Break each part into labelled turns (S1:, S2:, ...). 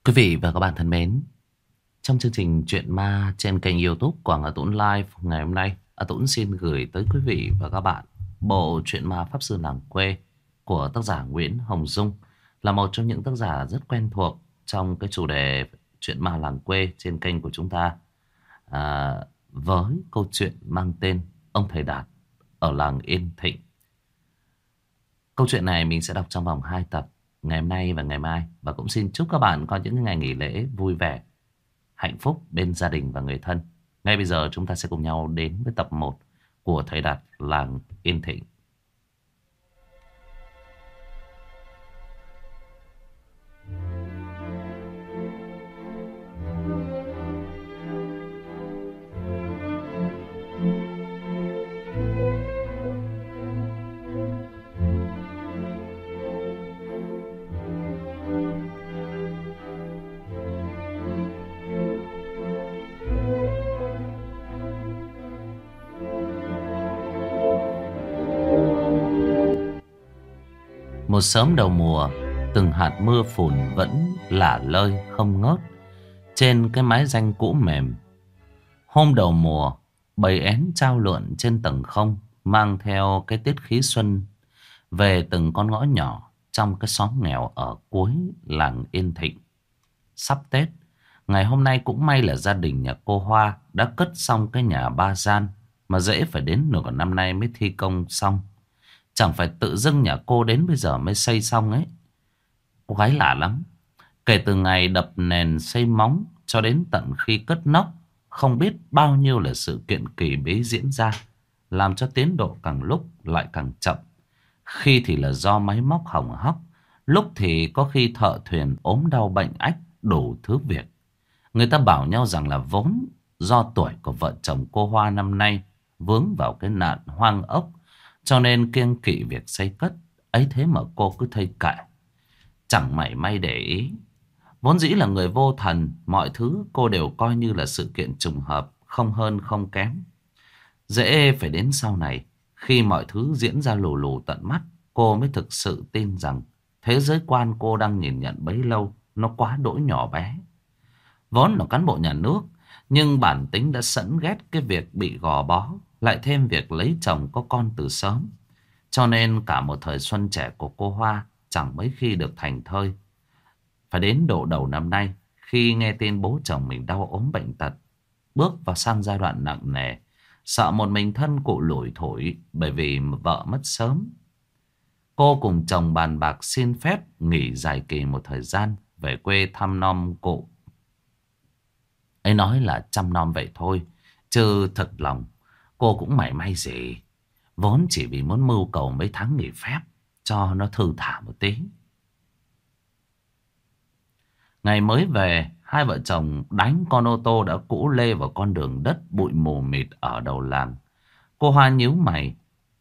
S1: Quý vị và các bạn thân mến, trong chương trình Chuyện Ma trên kênh YouTube Quảng Hà Tũng Live ngày hôm nay, A Tũng xin gửi tới quý vị và các bạn bộ Chuyện Ma Pháp Sư Làng Quê của tác giả Nguyễn Hồng Dung, là một trong những tác giả rất quen thuộc trong cái chủ đề Chuyện Ma Làng Quê trên kênh của chúng ta, với câu chuyện mang tên Ông Thầy Đạt ở làng Yên Thịnh. Câu chuyện này mình sẽ đọc trong vòng 2 tập, ngày hôm nay và ngày mai. Và cũng xin chúc các bạn có những ngày nghỉ lễ vui vẻ, hạnh phúc bên gia đình và người thân. Ngay bây giờ chúng ta sẽ cùng nhau đến với tập 1 của Thầy Đạt làng Yên Thịnh. Một sớm đầu mùa, từng hạt mưa phùn vẫn lả lơi không ngớt trên cái mái danh cũ mềm. Hôm đầu mùa, bầy én trao lượn trên tầng không, mang theo cái tiết khí xuân về từng con ngõ nhỏ trong cái xóm nghèo ở cuối làng Yên Thịnh. Sắp Tết, ngày hôm nay cũng may là gia đình nhà cô Hoa đã cất xong cái nhà 3 gian mà dễ phải đến nửa năm nay mới thi công xong. Chẳng phải tự dưng nhà cô đến bây giờ mới xây xong ấy. Cô gái lạ lắm. Kể từ ngày đập nền xây móng cho đến tận khi cất nóc, không biết bao nhiêu là sự kiện kỳ bí diễn ra, làm cho tiến độ càng lúc lại càng chậm. Khi thì là do máy móc hỏng hóc, lúc thì có khi thợ thuyền ốm đau bệnh ách, đủ thứ việc. Người ta bảo nhau rằng là vốn do tuổi của vợ chồng cô Hoa năm nay vướng vào cái nạn hoang ốc, cho nên kiêng kỵ việc xây cất. Ấy thế mà cô cứ thây kệ, chẳng mảy may để ý. Vốn dĩ là người vô thần, mọi thứ cô đều coi như là sự kiện trùng hợp, không hơn không kém. Dễ phải đến sau này, khi mọi thứ diễn ra lù lù tận mắt, cô mới thực sự tin rằng thế giới quan cô đang nhìn nhận bấy lâu nó quá đỗi nhỏ bé. Vốn là cán bộ nhà nước, nhưng bản tính đã sẵn ghét cái việc bị gò bó, lại thêm việc lấy chồng có con từ sớm. Cho nên cả một thời xuân trẻ của cô Hoa chẳng mấy khi được thành thơi. Phải đến độ đầu năm nay, khi nghe tin bố chồng mình đau ốm bệnh tật, bước vào sang giai đoạn nặng nề, sợ một mình thân cụ lủi thủi bởi vì vợ mất sớm, cô cùng chồng bàn bạc xin phép nghỉ dài kỳ một thời gian về quê thăm nom cụ. Ấy nói là chăm nom vậy thôi, chứ thật lòng cô cũng mảy may gì. Vốn chỉ vì muốn mưu cầu mấy tháng nghỉ phép cho nó thư thả một tí. Ngày mới về, hai vợ chồng đánh con ô tô đã cũ lê vào con đường đất bụi mù mịt ở đầu làng. Cô Hoa nhíu mày,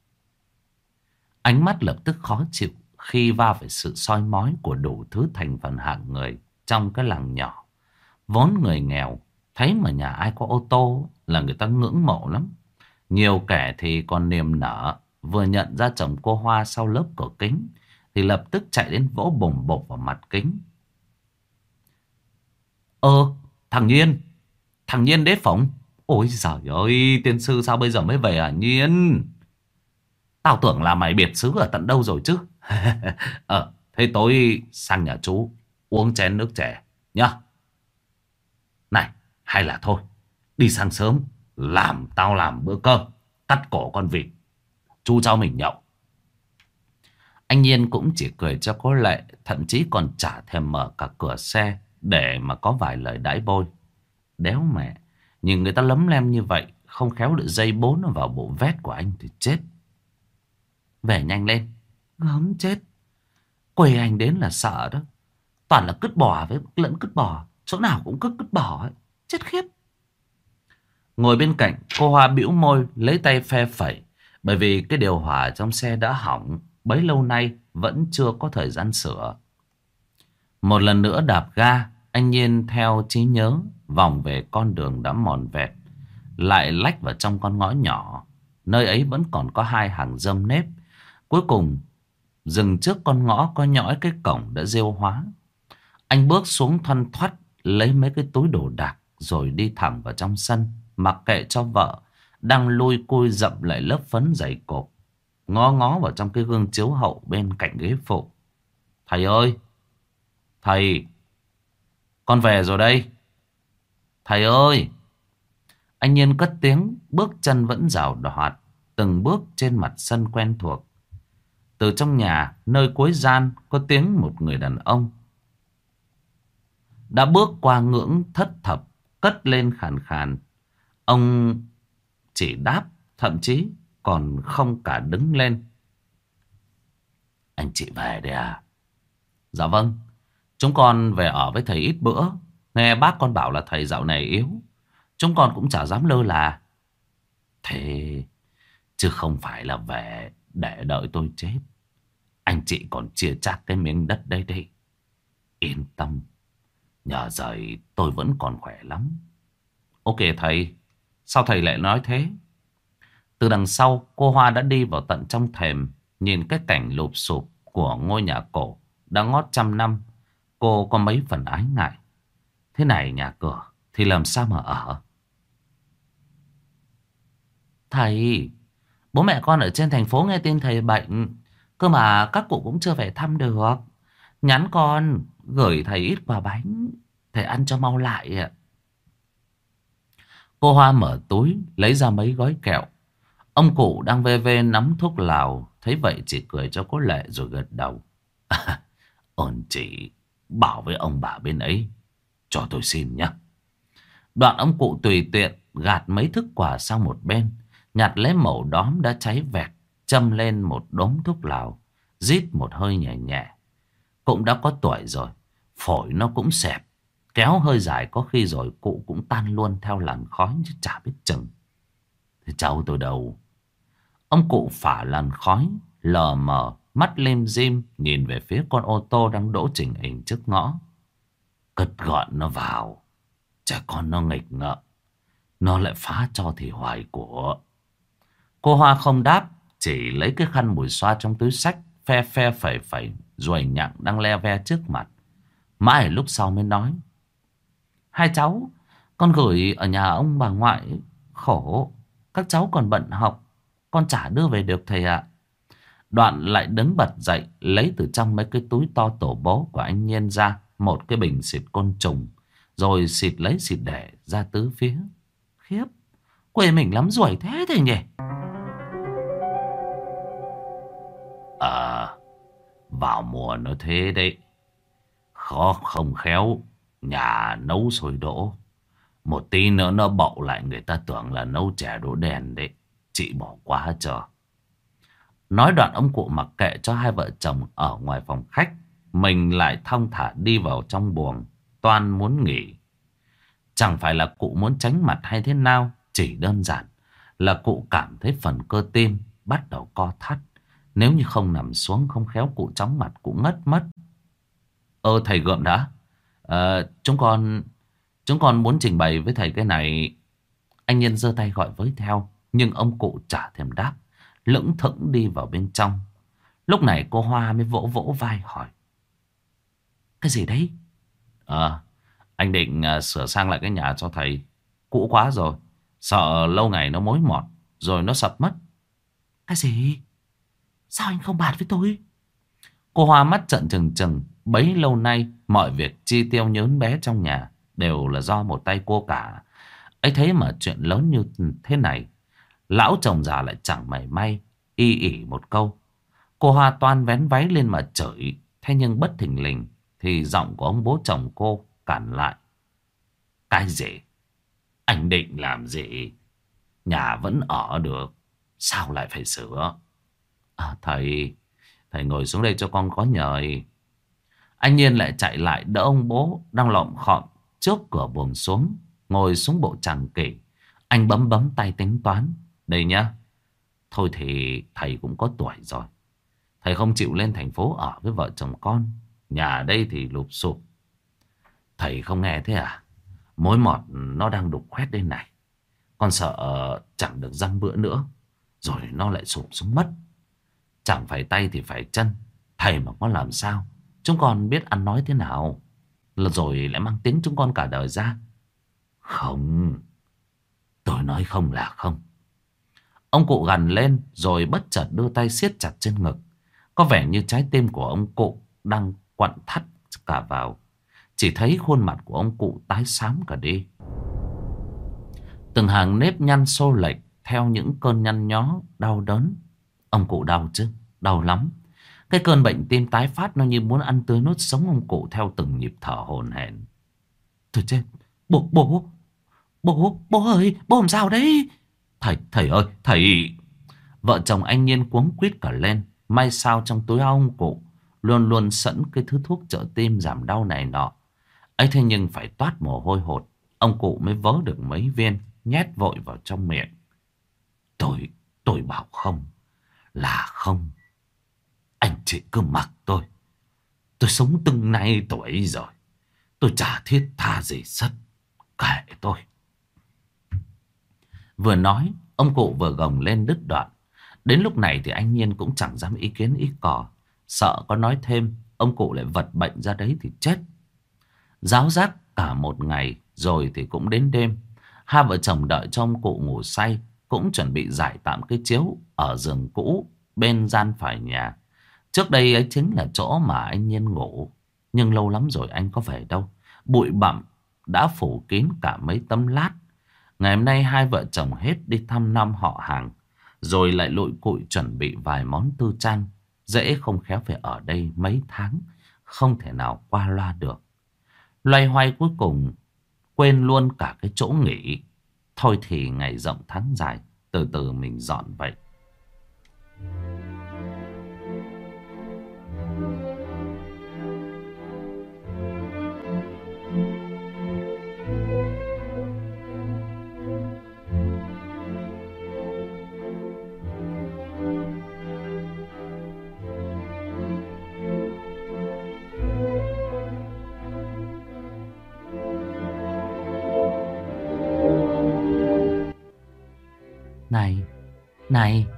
S1: ánh mắt lập tức khó chịu khi va phải sự soi mói của đủ thứ thành phần hạng người trong cái làng nhỏ. Vốn người nghèo, thấy mà nhà ai có ô tô là người ta ngưỡng mộ lắm. Nhiều kẻ thì còn niềm nở, vừa nhận ra chồng cô Hoa sau lớp cửa kính thì lập tức chạy đến vỗ bồm bộp vào mặt kính. Thằng Nhiên đế phỏng. Ôi giời ơi, tiên sư sao bây giờ mới về à Nhiên? Tao tưởng là mày biệt xứ ở tận đâu rồi chứ. Thế tối sang nhà chú uống chén nước chè nhá. Này, hay là thôi, đi sang sớm, tao làm bữa cơm, cắt cổ con vịt, chú cháu mình nhậu. Anh Nhiên cũng chỉ cười cho có lệ, thậm chí còn chả thèm mở cả cửa xe để mà có vài lời đãi bôi. Đéo mẹ, nhìn người ta lấm lem như vậy, không khéo được dây bốn nó vào bộ vét của anh thì chết. Về nhanh lên, gớm chết. Quê anh đến là sợ đó. Toàn là cứt bò với lẫn cứt bò, chỗ nào cũng cứt bò ấy. Chết khiếp. Ngồi bên cạnh, cô Hoa bĩu môi lấy tay phe phẩy, bởi vì cái điều hòa trong xe đã hỏng bấy lâu nay vẫn chưa có thời gian sửa. Một lần nữa đạp ga, anh Nhiên theo trí nhớ vòng về con đường đã mòn vẹt, lại lách vào trong con ngõ nhỏ. Nơi ấy vẫn còn có hai hàng rơm nếp. Cuối cùng dừng trước con ngõ có nhõi cái cổng đã rêu hóa. Anh bước xuống thoăn thoắt, lấy mấy cái túi đồ đạc rồi đi thẳng vào trong sân, mặc kệ cho vợ đang lôi côi dậm lại lớp phấn dày cộp, ngó ngó vào trong cái gương chiếu hậu bên cạnh ghế phụ. Thầy ơi, thầy, con về rồi đây. Thầy ơi. Anh Nhiên cất tiếng, bước chân vẫn rào đọt từng bước trên mặt sân quen thuộc. Từ trong nhà, nơi cuối gian, có tiếng một người đàn ông đã bước qua ngưỡng thất thập, cất lên khàn khàn. Ông chỉ đáp, thậm chí còn không cả đứng lên. Anh chị về đây à? Dạ vâng, chúng con về ở với thầy ít bữa. Nghe bác con bảo là thầy dạo này yếu, chúng con cũng chả dám lơ là. Thế chứ không phải là về để đợi tôi chết. Anh chị còn chia chác cái miếng đất đây đây. Yên tâm, nhờ rồi tôi vẫn còn khỏe lắm. Ok thầy, sao thầy lại nói thế? Từ đằng sau, cô Hoa đã đi vào tận trong thềm, nhìn cái cảnh lụp xụp của ngôi nhà cổ đã ngót trăm năm. Cô có mấy phần ái ngại. Thế này nhà cửa thì làm sao mà ở? Thầy, bố mẹ con ở trên thành phố nghe tin thầy bệnh, cơ mà các cụ cũng chưa về thăm được. Nhắn con gửi thầy ít quà bánh, thầy ăn cho mau lại ạ. Cô Hoa mở túi lấy ra mấy gói kẹo. Ông cụ đang vê vê nắm thuốc lào, thấy vậy chỉ cười cho có lệ rồi gật đầu. Ơn chị bảo với ông bà bên ấy cho tôi xin nhé. Đoạn ông cụ tùy tiện gạt mấy thức quà sang một bên, nhặt lấy mẩu đóm đã cháy vẹt, châm lên một đốm thuốc lào, rít một hơi nhẹ nhẹ. Cũng đã có tuổi rồi, phổi nó cũng xẹp, kéo hơi dài có khi rồi cụ cũng tan luôn theo làn khói chứ chả biết chừng. Thế cháu tôi đâu? Ông cụ phả làn khói, lờ mờ, mắt lim dim nhìn về phía con ô tô đang đỗ chỉnh hình trước ngõ. Cất gọn nó vào, trẻ con nó nghịch ngợm, nó lại phá cho thì hoài của. Cô Hoa không đáp, chỉ lấy cái khăn mùi xoa trong túi xách, phe phe phẩy phẩy ruồi nhặng đang le ve trước mặt. Mãi lúc sau mới nói: Hai cháu, con gửi ở nhà ông bà ngoại, khổ, các cháu còn bận học, con chả đưa về được thầy ạ. Đoạn lại đứng bật dậy, lấy từ trong mấy cái túi to tổ bố của anh Nhiên ra một cái bình xịt côn trùng, rồi xịt lấy xịt để ra tứ phía. Khiếp, quê mình lắm ruồi thế thầy nhỉ? Vào mùa nó thế đấy, khó không khéo nhà nấu sôi đỗ, một tí nữa nó bậu lại người ta tưởng là nấu chè đỗ đèn đấy. Chị bỏ qua chờ. Nói đoạn ông cụ mặc kệ cho hai vợ chồng ở ngoài phòng khách, mình lại thong thả đi vào trong buồng, toan muốn nghỉ. Chẳng phải là cụ muốn tránh mặt hay thế nào, chỉ đơn giản là cụ cảm thấy phần cơ tim bắt đầu co thắt. Nếu như không nằm xuống không khéo cụ chóng mặt cũng ngất mất. Thầy gượng đã. Chúng con muốn trình bày với thầy cái này. Anh Nhân giơ tay gọi với theo, nhưng ông cụ chả thèm đáp, lững thững đi vào bên trong. Lúc này cô Hoa mới vỗ vỗ vai hỏi: Cái gì đấy? Anh định sửa sang lại cái nhà cho thầy. Cũ quá rồi, sợ lâu ngày nó mối mọt rồi nó sập mất. Cái gì? Sao anh không bàn với tôi? Cô Hoa mắt trợn trừng trừng. Bấy lâu nay mọi việc chi tiêu nhớn bé trong nhà đều là do một tay cô cả. Ấy thế mà chuyện lớn như thế này, lão chồng già lại chẳng mảy may y ỉ một câu. Cô Hoa toan vén váy lên mà chửi, thế nhưng bất thình lình thì giọng của ông bố chồng cô cản lại. Cái gì? Anh định làm gì? Nhà vẫn ở được, sao lại phải sửa? Thầy ngồi xuống đây cho con có nhời. Anh Nhiên lại chạy lại đỡ ông bố đang lọm khọm trước cửa buồng xuống, ngồi xuống bộ chàng kỷ. Anh bấm bấm tay tính toán. Đây nhá, thôi thì thầy cũng có tuổi rồi, thầy không chịu lên thành phố ở với vợ chồng con. Nhà đây thì lụp xụp, thầy không nghe thế à? Mối mọt nó đang đục khoét đây này, con sợ chẳng được dăm bữa nữa rồi nó lại sụp xuống mất. Chẳng phải tay thì phải chân, thầy mà có làm sao chúng con biết ăn nói thế nào. rồi lại mang tiếng chúng con cả đời ra. Không, tôi nói không là không. Ông cụ gằn lên rồi bất chợt đưa tay siết chặt trên ngực. Có vẻ như trái tim của ông cụ đang quặn thắt cả vào. Chỉ thấy khuôn mặt của ông cụ tái xám cả đi. Từng hàng nếp nhăn xô lệch theo những cơn nhăn nhó đau đớn. Ông cụ đau chứ, đau lắm. Cái cơn bệnh tim tái phát nó như muốn ăn tươi nuốt sống ông cụ theo từng nhịp thở hổn hển. Thôi chết, bố ơi, bố làm sao đấy? Thầy ơi, thầy! Vợ chồng anh Nhiên cuống quýt cả lên. May sao trong túi áo ông cụ luôn luôn sẵn cái thứ thuốc trợ tim giảm đau này nọ. Ấy thế nhưng phải toát mồ hôi hột, ông cụ mới vớ được mấy viên, nhét vội vào trong miệng. Tôi bảo không là không. Anh chị cứ mặc tôi. Tôi sống từng nay tuổi rồi. Tôi chả thiết tha gì sất. Kệ tôi. Vừa nói, ông cụ vừa gồng lên đứt đoạn. Đến lúc này thì anh Nhiên cũng chẳng dám ý kiến ý cò. Sợ có nói thêm, ông cụ lại vật bệnh ra đấy thì chết. Ráo rác cả một ngày rồi thì cũng đến đêm. Hai vợ chồng đợi cho ông cụ ngủ say, cũng chuẩn bị giải tạm cái chiếu ở giường cũ bên gian phải nhà. Trước đây ấy chính là chỗ mà anh Nhiên ngủ. Nhưng lâu lắm rồi anh có về đâu. Bụi bặm đã phủ kín cả mấy tấm lát. Ngày hôm nay hai vợ chồng hết đi thăm năm họ hàng, rồi lại lụi cụi chuẩn bị vài món tư trang. Dễ không khéo phải ở đây mấy tháng, không thể nào qua loa được. Loay hoay cuối cùng quên luôn cả cái chỗ nghỉ. Thôi thì ngày rộng tháng dài, từ từ mình dọn vậy. Này,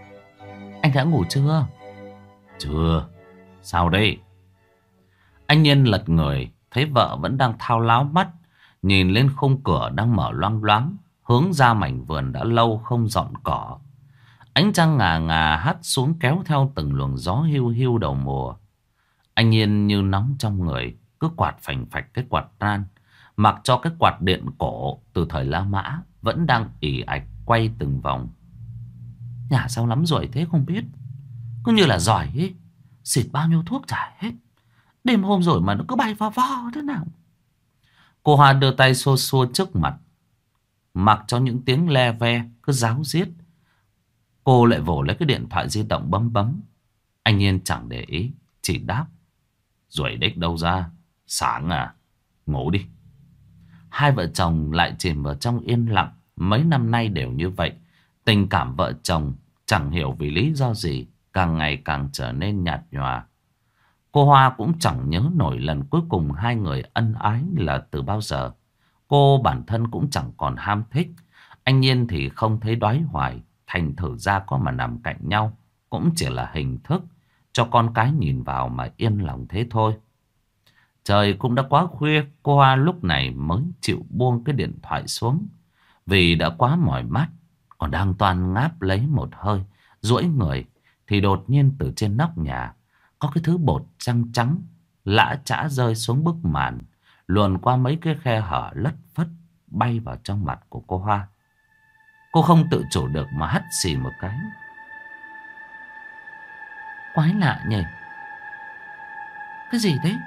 S1: anh đã ngủ chưa? Chưa. Sao đây? Anh Nhiên lật người, thấy vợ vẫn đang thao láo mắt, nhìn lên khung cửa đang mở loang loáng, hướng ra mảnh vườn đã lâu không dọn cỏ. Ánh trăng ngà ngà hắt xuống kéo theo từng luồng gió hiu hiu đầu mùa. Anh Nhiên như nóng trong người, cứ quạt phành phạch cái quạt nan, mặc cho cái quạt điện cổ từ thời La Mã vẫn đang ì ạch quay từng vòng. Nhà sao lắm rồi thế không biết. Cứ như là giỏi ấy. Xịt bao nhiêu thuốc chả hết. Đêm hôm rồi mà nó cứ bay vo vo thế nào. Cô Hoa đưa tay xô xua trước mặt, mặc cho những tiếng le ve cứ ráo riết. Cô lại vồ lấy cái điện thoại di động bấm bấm. Anh Nhiên chẳng để ý, chỉ đáp: Ruồi đếch đâu ra? Sáng à? Ngủ đi. Hai vợ chồng lại chìm vào trong yên lặng. Mấy năm nay đều như vậy. Tình cảm vợ chồng chẳng hiểu vì lý do gì càng ngày càng trở nên nhạt nhòa. Cô Hoa cũng chẳng nhớ nổi lần cuối cùng hai người ân ái là từ bao giờ. Cô bản thân cũng chẳng còn ham thích. Anh Nhiên thì không thấy đoái hoài. Thành thử ra có mà nằm cạnh nhau cũng chỉ là hình thức cho con cái nhìn vào mà yên lòng thế thôi. Trời cũng đã quá khuya, cô Hoa lúc này mới chịu buông cái điện thoại xuống. Vì đã quá mỏi mắt, còn đang toan ngáp lấy một hơi, duỗi người, thì đột nhiên từ trên nóc nhà có cái thứ bột trắng trắng lã chã rơi xuống bức màn, luồn qua mấy cái khe hở lất phất bay vào trong mặt của cô Hoa. Cô không tự chủ được mà hắt xì một cái. Quái lạ nhỉ. Cái gì thế?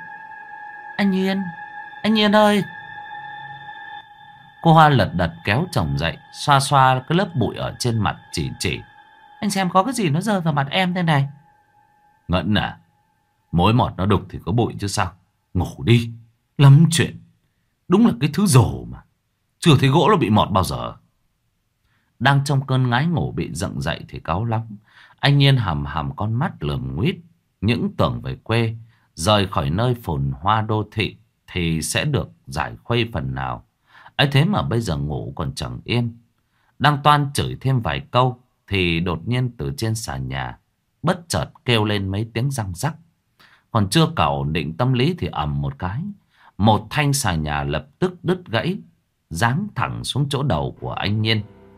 S1: Anh Nhiên ơi! Cô Hoa lật đật kéo chồng dậy, xoa xoa cái lớp bụi ở trên mặt, chỉ. Anh xem có cái gì nó rơi vào mặt em thế này. Ngẫn à? Mối mọt nó đục thì có bụi chứ sao. Ngủ đi, lắm chuyện. Đúng là cái thứ rồ mà. Chưa thấy gỗ nó bị mọt bao giờ. Đang trong cơn ngái ngủ bị dựng dậy thì cáu lắm. Anh Nhiên hầm hầm con mắt lườm nguýt. Những tưởng về quê, rời khỏi nơi phồn hoa đô thị thì sẽ được giải khuây phần nào. Ấy thế mà bây giờ ngủ còn chẳng yên. Đang toan chửi thêm vài câu thì đột nhiên từ trên sàn nhà bất chợt kêu lên mấy tiếng răng rắc. Còn chưa cả ổn định tâm lý thì ầm một cái, Một thanh xà nhà lập tức đứt gãy, giáng thẳng xuống chỗ đầu của anh Nhiên.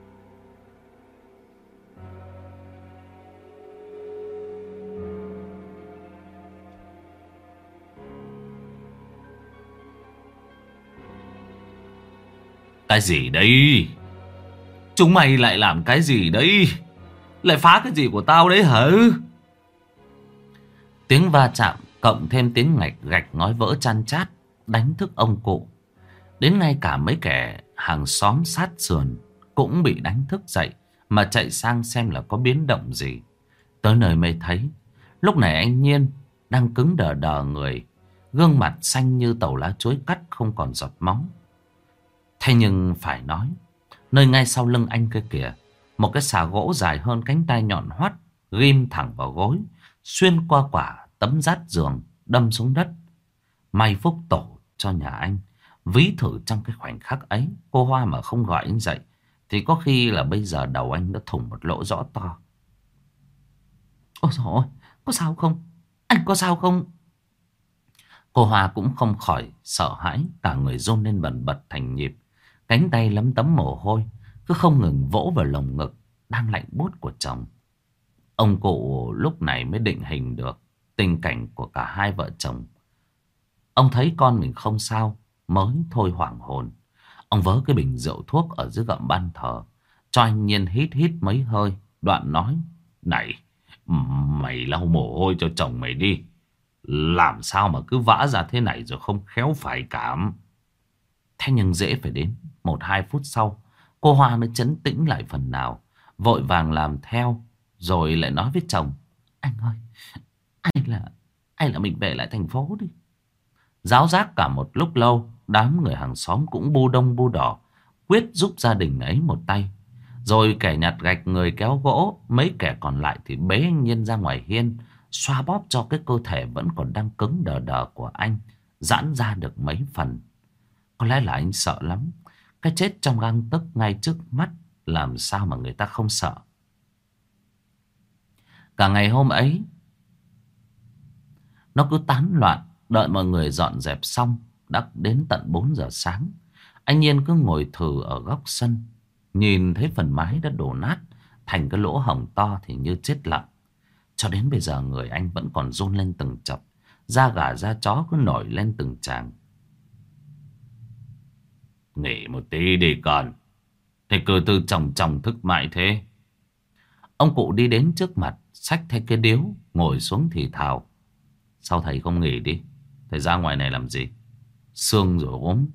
S1: Cái gì đây? Chúng mày lại làm cái gì đấy? Lại phá cái gì của tao đấy hả? Tiếng va chạm cộng thêm tiếng ngạch gạch ngói vỡ chan chát đánh thức ông cụ. Đến ngay cả mấy kẻ hàng xóm sát sườn cũng bị đánh thức dậy mà chạy sang xem là có biến động gì. Tới nơi mới thấy lúc này anh Nhiên đang cứng đờ đờ người, gương mặt xanh như tàu lá chuối cắt, không còn giọt máu. Thế nhưng phải nói, nơi ngay sau lưng anh kia kìa, một cái xà gỗ dài hơn cánh tay nhọn hoắt ghim thẳng vào gối, xuyên qua quả tấm rát giường, đâm xuống đất. May phúc tổ cho nhà anh. Ví thử trong cái khoảnh khắc ấy, cô Hoa mà không gọi anh dậy thì có khi là bây giờ đầu anh đã thủng một lỗ rõ to. Ôi dồi ôi, có sao không? Anh có sao không? Cô Hoa cũng không khỏi sợ hãi, cả người run lên bần bật thành nhịp. Cánh tay lấm tấm mồ hôi, cứ không ngừng vỗ vào lồng ngực đang lạnh buốt của chồng. Ông cụ lúc này mới định hình được tình cảnh của cả hai vợ chồng. Ông thấy con mình không sao, mới thôi hoảng hồn. Ông vớ cái bình rượu thuốc ở dưới gầm ban thờ, cho anh Nhiên hít hít mấy hơi, đoạn nói: Này, mày lau mồ hôi cho chồng mày đi. Làm sao mà cứ vã ra thế này rồi không khéo phải cảm. Thế nhưng dễ phải đến 1-2 phút sau, cô Hoa mới trấn tĩnh lại phần nào, vội vàng làm theo, rồi lại nói với chồng: Anh ơi, hay là mình về lại thành phố đi. Ráo rác cả một lúc lâu, đám người hàng xóm cũng bu đông bu đỏ quyết giúp gia đình ấy một tay. Rồi kẻ nhặt gạch, người kéo gỗ, mấy kẻ còn lại thì bế anh Nhiên ra ngoài hiên, xoa bóp cho cái cơ thể vẫn còn đang cứng đờ đờ của anh giãn ra được mấy phần. Có lẽ là anh sợ lắm. Cái chết trong gang tấc ngay trước mắt, làm sao mà người ta không sợ. Cả ngày hôm ấy nó cứ tán loạn. Đợi mọi người dọn dẹp xong, đã đến tận 4 giờ sáng. Anh Nhiên cứ ngồi thừ ở góc sân, nhìn thấy phần mái đã đổ nát thành cái lỗ hổng to thì như chết lặng. Cho đến bây giờ người anh vẫn còn run lên từng chập, da gà da chó cứ nổi lên từng tràng. Nghỉ một tí đi con. Thì cứ từ chồng thức mãi thế. Ông cụ đi đến trước mặt, xách theo cái điếu, ngồi xuống thì thào: Sao thầy không nghỉ đi? Thầy ra ngoài này làm gì? Sương rồi ốm.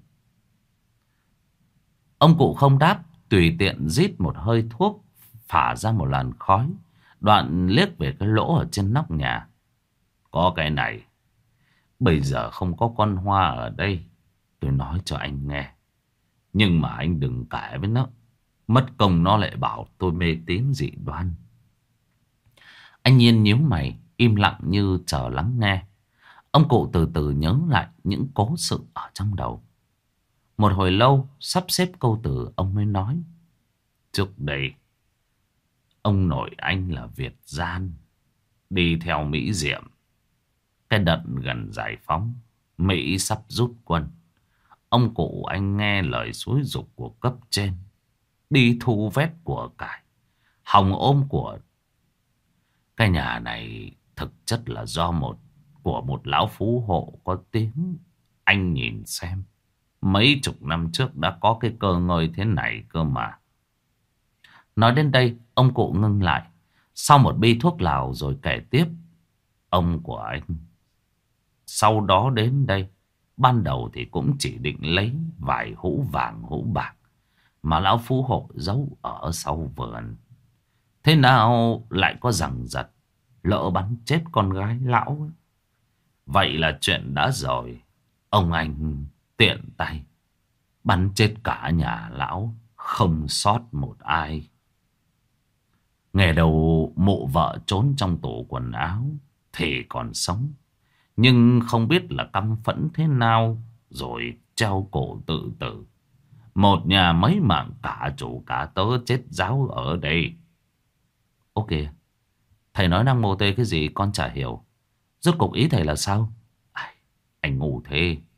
S1: Ông cụ không đáp, tùy tiện rít một hơi thuốc, phả ra một làn khói, đoạn liếc về cái lỗ ở trên nóc nhà. Có cái này, bây giờ không có con Hoa ở đây, tôi nói cho anh nghe. Nhưng mà anh đừng kể với nó, mất công nó lại bảo tôi mê tín dị đoan. Anh Nhiên nhíu mày, im lặng như chờ lắng nghe. Ông cụ từ từ nhớ lại những cố sự ở trong đầu. Một hồi lâu, sắp xếp câu từ, ông mới nói: Trước đây, ông nội anh là Việt gian, đi theo Mỹ Diệm. Cái đợt gần giải phóng, Mỹ sắp rút quân. Ông cụ anh nghe lời xúi giục của cấp trên, đi thu vét của cải, hòng ôm của cái nhà này. Thực chất là do một lão phú hộ có tiếng. Anh nhìn xem, mấy chục năm trước đã có cái cơ ngơi thế này cơ mà. Nói đến đây, ông cụ ngưng lại, sau một bi thuốc lào rồi kể tiếp: Ông của anh sau đó đến đây, ban đầu thì cũng chỉ định lấy vài hũ vàng hũ bạc mà lão phú hộ giấu ở sau vườn. Thế nào lại có rằng giật, lỡ bắn chết con gái lão ấy. Vậy là chuyện đã rồi. Ông anh tiện tay bắn chết cả nhà lão, không sót một ai. Nghe đầu mụ vợ trốn trong tủ quần áo thì còn sống, nhưng không biết là căm phẫn thế nào rồi treo cổ tự tử. Một nhà mấy mạng, cả chủ cả tớ chết ráo ở đây. Ok, thầy nói năng mô tê cái gì con chả hiểu. Rốt cuộc ý thầy là sao? Ai, anh ngu thế.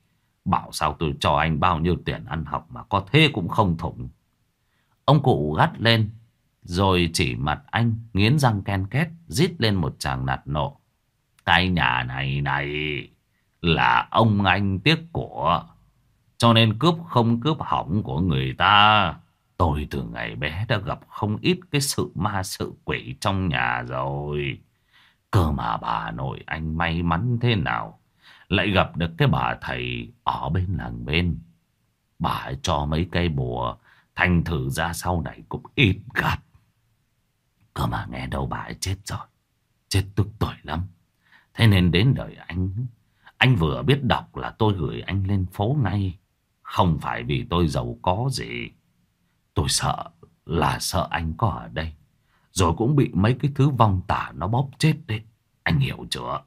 S1: Bảo sao tôi cho anh bao nhiêu tiền ăn học mà có thế cũng không thủng. Ông cụ gắt lên, rồi chỉ mặt anh, nghiến răng ken két, rít lên một tràng nạt nộ. Cái nhà này này là ông anh tiếc của, cho nên cướp không cướp hỏng của người ta. Tôi từ ngày bé đã gặp không ít cái sự ma sự quỷ trong nhà rồi. Cơ mà bà nội anh may mắn thế nào lại gặp được cái bà thầy ở bên làng bên. Bà ấy cho mấy cây bùa, thành thử ra sau này cũng ít gặp. Cơ mà nghe đâu bà ấy chết rồi, chết tức tuổi lắm. Thế nên đến đời anh vừa biết đọc là tôi gửi anh lên phố ngay. Không phải vì tôi giàu có gì. Tôi sợ là sợ anh có ở đây, rồi cũng bị mấy cái thứ vong tà nó bóp chết đấy. Anh hiểu chưa?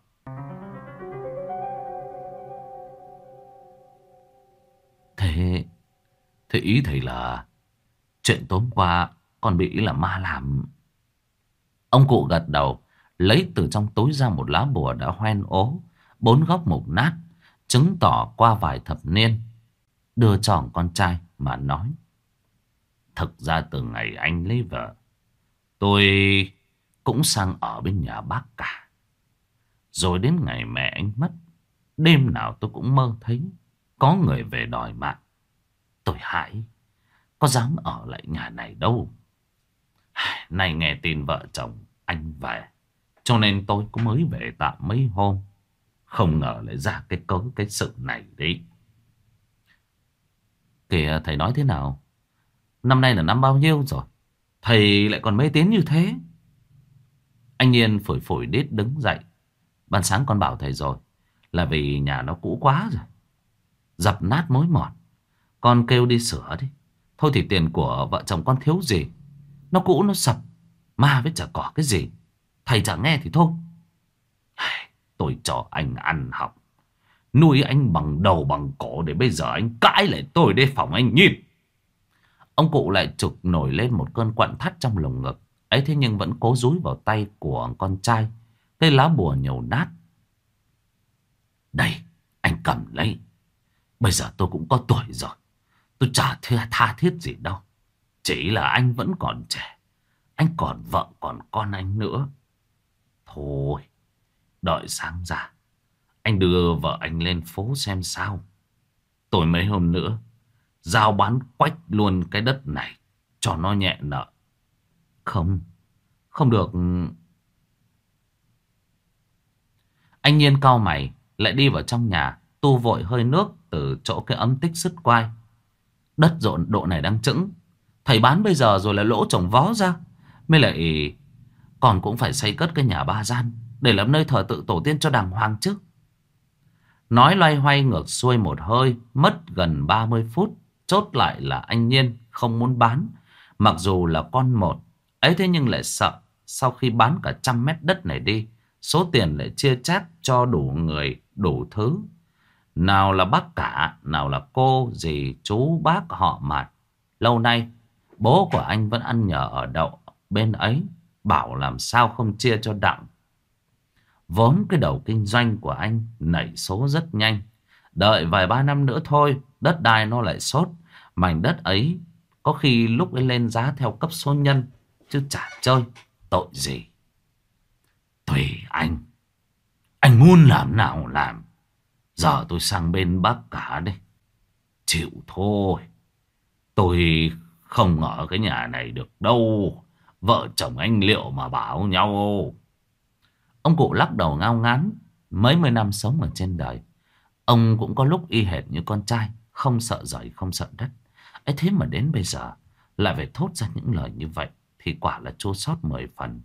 S1: Thế Thế ý thầy là chuyện tối qua con bị là ma làm? Ông cụ gật đầu, lấy từ trong túi ra một lá bùa đã hoen ố, 4 góc mục nát, chứng tỏ qua vài thập niên, đưa cho con trai mà nói. Thực ra từ ngày anh lấy vợ, tôi cũng sang ở bên nhà bác cả. Rồi đến ngày mẹ anh mất, đêm nào tôi cũng mơ thấy có người về đòi mạng. Tôi hãi, có dám ở lại nhà này đâu. Này nghe tin vợ chồng anh về, cho nên tôi cũng mới về tạm mấy hôm. Không ngờ lại ra cái sự này đấy. Kìa thầy nói thế nào? Năm nay là năm bao nhiêu rồi, thầy lại còn mê tín như thế? Anh Nhiên phủi phủi đít đứng dậy. Ban sáng con bảo thầy rồi, là vì nhà nó cũ quá rồi, dập nát mối mọt. Con kêu đi sửa đi. Thôi thì tiền của vợ chồng con thiếu gì, nó cũ nó sập, ma với chả cỏ cái gì. Thầy chẳng nghe thì thôi. Tôi cho anh ăn học, nuôi anh bằng đầu bằng cổ, để bây giờ anh cãi lại tôi đề phòng anh nhìn. Ông cụ lại trục nổi lên một cơn quặn thắt trong lồng ngực ấy, thế nhưng vẫn cố dúi vào tay của con trai cây lá bùa nhầu nát. Đây, anh cầm lấy. Bây giờ tôi cũng có tuổi rồi, tôi chả tha thiết gì đâu. Chỉ là anh vẫn còn trẻ, anh còn vợ còn con anh nữa. Thôi, đợi sáng ra anh đưa vợ anh lên phố xem sao. Tôi mấy hôm nữa giao bán quách luôn cái đất này cho nó nhẹ nợ. Không, không được. Anh Nhiên cau mày, lại đi vào trong nhà tu vội hơi nước từ chỗ cái ấm tích sứt quai. Đất rộn độ này đang chững, thầy bán bây giờ rồi là lỗ chồng vó ra. Mới lại còn cũng phải xây cất cái nhà 3 gian để làm nơi thờ tự tổ tiên cho đàng hoàng chứ. Nói loay hoay ngược xuôi một hơi, mất gần 30 phút. Chốt lại là anh Nhiên không muốn bán, mặc dù là con một ấy, thế nhưng lại sợ sau khi bán cả 100 mét đất này đi, số tiền lại chia chác cho đủ người đủ thứ. Nào là bác cả, nào là cô, dì, chú, bác họ Mạt. Lâu nay bố của anh vẫn ăn nhờ ở đậu bên ấy, bảo làm sao không chia cho đặng. Vốn cái đầu kinh doanh của anh nảy số rất nhanh. Đợi vài 3 năm nữa thôi, đất đai nó lại sốt. Mảnh đất ấy có khi lúc ấy lên giá theo cấp số nhân, chứ chả chơi tội gì. Tùy anh muốn làm nào làm. Giờ tôi sang bên bác cả đây, chịu thôi. Tôi không ở cái nhà này được đâu. Vợ chồng anh liệu mà bảo nhau. Ông cụ lắc đầu ngao ngán. Mấy mươi năm sống ở trên đời, ông cũng có lúc y hệt như con trai, không sợ giời không sợ đất ấy. Thế mà đến bây giờ lại phải thốt ra những lời như vậy, thì quả là chua xót 10 phần.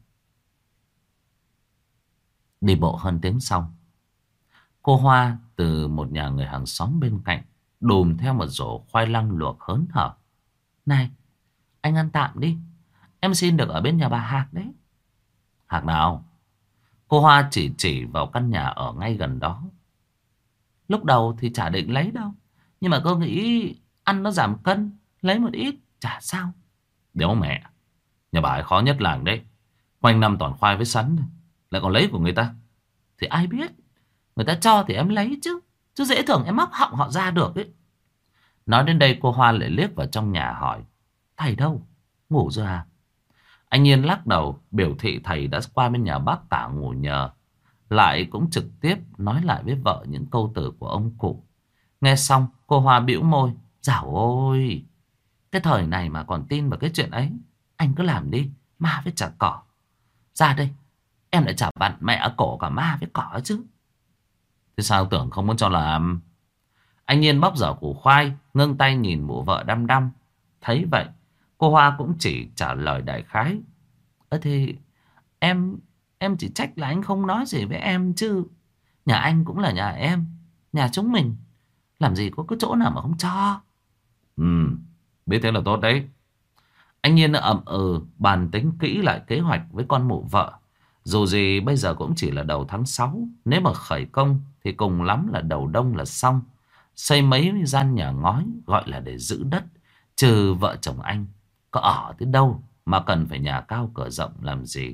S1: Đi bộ hơn tiếng sau, cô Hoa từ một nhà người hàng xóm bên cạnh đùm theo một rổ khoai lang luộc hớn hở. Này, anh ăn tạm đi, em xin được ở bên nhà bà Hạc đấy. Hạc nào? Cô Hoa chỉ vào căn nhà ở ngay gần đó. Lúc đầu thì chả định lấy đâu, nhưng mà cô nghĩ ăn nó giảm cân, lấy một ít chả sao. Đéo mẹ, nhà bà ấy khó nhất làng đấy. Quanh năm toàn khoai với sắn, lại còn lấy của người ta. Thì ai biết, người ta cho thì em lấy chứ. chứ dễ tưởng em móc họng họ ra được ấy. Nói đến đây cô Hoa lại liếc vào trong nhà hỏi: thầy đâu? Ngủ rồi à? Anh Nhiên lắc đầu biểu thị thầy đã qua bên nhà bác cả ngủ nhờ. Lại cũng trực tiếp nói lại với vợ những câu từ của ông cụ. Nghe xong cô Hoa bĩu môi: dảo ôi, cái thời này mà còn tin vào cái chuyện ấy. Anh cứ làm đi, ma với chả cỏ. Ra đây, em lại chả bạn mẹ cổ cả ma với cỏ chứ. Thế sao tưởng không muốn cho làm? Anh Nhiên bóc dở củ khoai, ngưng tay nhìn mụ vợ đăm đăm. Thấy vậy, cô Hoa cũng chỉ trả lời đại khái: thì em chỉ trách là anh không nói gì với em chứ. Nhà anh cũng là nhà em, nhà chúng mình, làm gì có cái chỗ nào mà không cho. Ừ, biết thế là tốt đấy. Anh Nhiên ậm ừ bàn tính kỹ lại kế hoạch với con mụ vợ. Dù gì bây giờ cũng chỉ là đầu tháng 6, nếu mà khởi công thì cùng lắm là đầu đông là xong. Xây mấy gian nhà ngói gọi là để giữ đất, trừ vợ chồng anh có ở tới đâu mà cần phải nhà cao cửa rộng làm gì.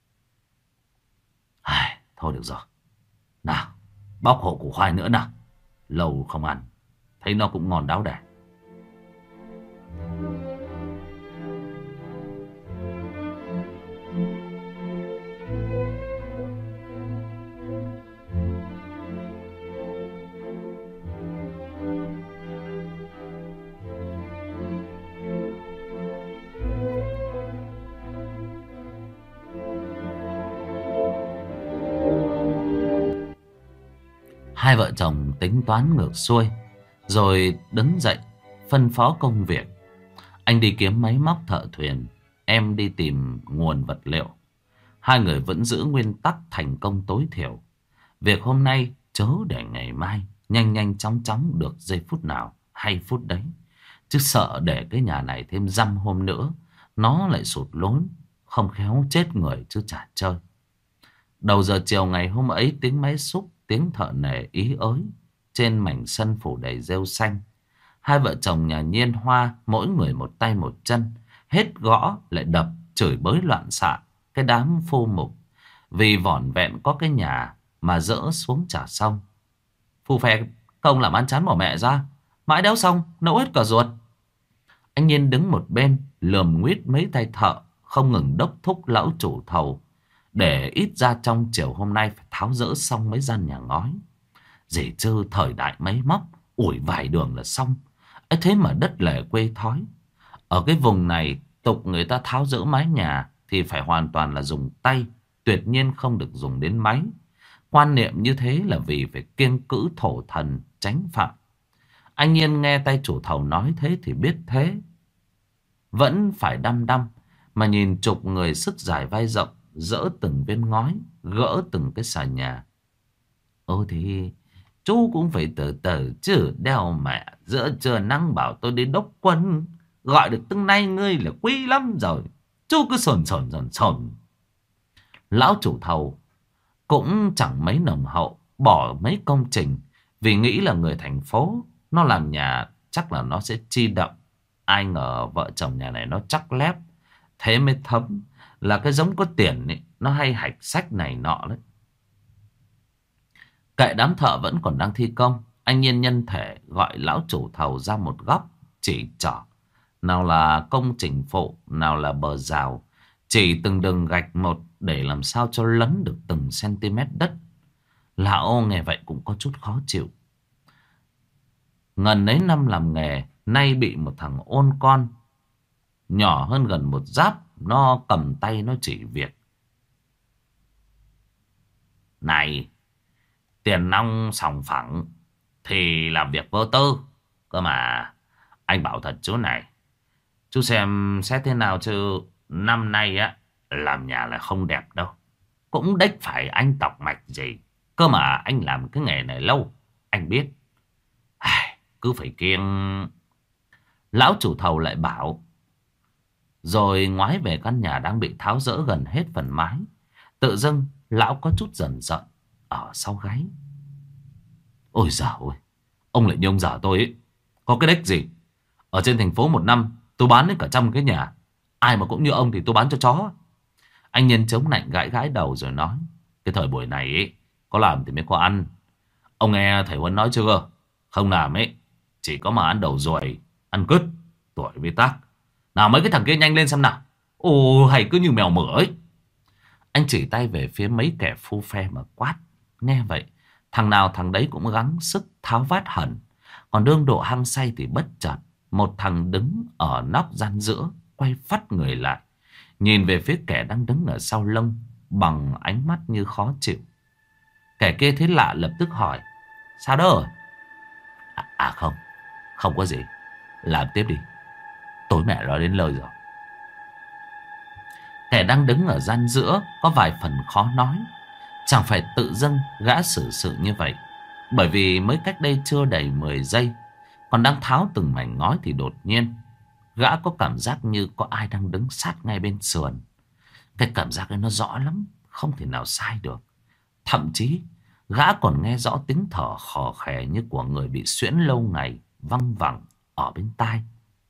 S1: Thôi được rồi, nào bóc hộ củ khoai nữa nào. Lâu không ăn, thấy nó cũng ngon đáo đẻ. Hai vợ chồng tính toán ngược xuôi, rồi đứng dậy phân phó công việc. Anh đi kiếm máy móc thợ thuyền, em đi tìm nguồn vật liệu. Hai người vẫn giữ nguyên tắc thành công tối thiểu. Việc hôm nay chớ để ngày mai, nhanh nhanh chóng chóng được giây phút nào hay phút đấy. Chứ sợ để cái nhà này thêm dăm hôm nữa, nó lại sụt lún, không khéo chết người chứ chả chơi. Đầu giờ chiều ngày hôm ấy, tiếng máy xúc, tiếng thợ nề ý ới trên mảnh sân phủ đầy rêu xanh. Hai vợ chồng nhà Nhiên Hoa mỗi người một tay một chân, hết gõ lại đập, chửi bới loạn xạ cái đám phu mục. Vì vỏn vẹn có cái nhà mà dỡ xuống chả xong. Phù phè công làm ăn chán bỏ mẹ ra, mãi đéo xong nấu hết cả ruột. Anh Nhiên đứng một bên lườm nguyết mấy tay thợ, không ngừng đốc thúc lão chủ thầu để ít ra trong chiều hôm nay phải tháo dỡ xong mấy gian nhà ngói. Dễ chư thời đại máy móc, ủi vài đường là xong. Ấy thế mà đất lề quê thói. Ở cái vùng này, tục người ta tháo dỡ mái nhà thì phải hoàn toàn là dùng tay, tuyệt nhiên không được dùng đến máy. Quan niệm như thế là vì phải kiêng cữ thổ thần, tránh phạm. Anh Nhiên nghe tay chủ thầu nói thế thì biết thế, vẫn phải đăm đăm mà nhìn chục người sức dài vai rộng dỡ từng viên ngói, gỡ từng cái xà nhà. Thì chú cũng phải từ từ chứ, đeo mẹ giữa trưa nắng bảo tôi đi đốc quân, gọi được từng nay ngươi là quý lắm rồi. Chú cứ sồn sồn sồn sồn. Lão chủ thầu cũng chẳng mấy nồng hậu, bỏ mấy công trình vì nghĩ là người thành phố, nó làm nhà chắc là nó sẽ chi đậm. Ai ngờ vợ chồng nhà này nó chắc lép, thế mới thấm là cái giống có tiền ấy, nó hay hạch sách này nọ đấy. Kệ đám thợ vẫn còn đang thi công, anh Nhiên nhân thể gọi lão chủ thầu ra một góc, chỉ trỏ. Nào là công trình phụ, nào là bờ rào, chỉ từng đường gạch một để làm sao cho lấn được từng cm đất. Lão nghe vậy cũng có chút khó chịu. Ngần ấy năm làm nghề, nay bị một thằng ôn con nhỏ hơn gần một giáp nó cầm tay nó chỉ việc. Này, tiền nong sòng phẳng thì làm việc vô tư. Cơ mà anh bảo thật chú này, chú xem xét thế nào chứ năm nay á làm nhà là không đẹp đâu. Cũng đếch phải anh tọc mạch gì. Cơ mà anh làm cái nghề này lâu, anh biết. Cứ phải kiêng. Lão chủ thầu lại bảo, rồi ngoái về căn nhà đang bị tháo dỡ gần hết phần mái. Tự dưng lão có chút dần giận ở sau gáy. Ôi giời ơi, ông lại như ông già tôi ấy. Có cái đếch gì. Ở trên thành phố một năm tôi bán đến cả 100 cái nhà. Ai mà cũng như ông thì tôi bán cho chó. Anh Nhân chống nạnh gãi gãi đầu rồi nói, cái thời buổi này ấy, có làm thì mới có ăn. Ông nghe thầy Huấn nói chưa? Không làm ấy, chỉ có mà ăn đầu ruồi, ăn cứt, tuổi với tác. Nào mấy cái thằng kia nhanh lên xem nào. Ồ, hay cứ như mèo mửa ấy. Anh chỉ tay về phía mấy kẻ phu phe mà quát. Nghe vậy, thằng nào thằng đấy cũng gắng sức tháo vát hẳn. Còn đương độ hăng say thì bất chợt, một thằng đứng ở nóc gian giữa quay phắt người lại, nhìn về phía kẻ đang đứng ở sau lưng bằng ánh mắt như khó chịu. Kẻ kia thấy lạ lập tức hỏi: sao đó rồi? Không, không có gì. Làm tiếp đi, tối mẹ nó đến lời rồi. Kẻ đang đứng ở gian giữa có vài phần khó nói. Chẳng phải tự dưng gã xử sự như vậy, bởi vì mới cách đây chưa đầy 10 giây còn đang tháo từng mảnh ngói thì đột nhiên gã có cảm giác như có ai đang đứng sát ngay bên sườn. Cái cảm giác ấy nó rõ lắm, không thể nào sai được. Thậm chí gã còn nghe rõ tiếng thở khò khè như của người bị suyễn lâu ngày văng vẳng ở bên tai.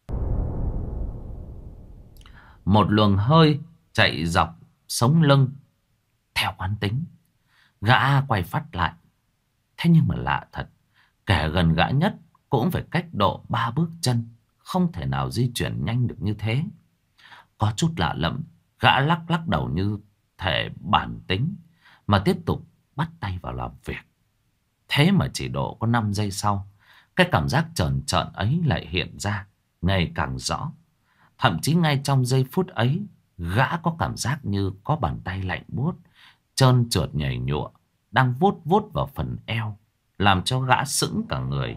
S1: Một luồng hơi chạy dọc sống lưng. Theo quán tính, gã quay phát lại. Thế nhưng mà lạ thật, kẻ gần gã nhất cũng phải cách độ 3 bước chân, không thể nào di chuyển nhanh được như thế. Có chút lạ lẫm, gã lắc lắc đầu như thể bản tính mà tiếp tục bắt tay vào làm việc. Thế mà chỉ độ có 5 giây sau, cái cảm giác trờn trợn ấy lại hiện ra ngày càng rõ. Thậm chí ngay trong giây phút ấy, gã có cảm giác như có bàn tay lạnh buốt, trơn trượt nhảy nhụa đang vuốt vuốt vào phần eo, làm cho gã sững cả người.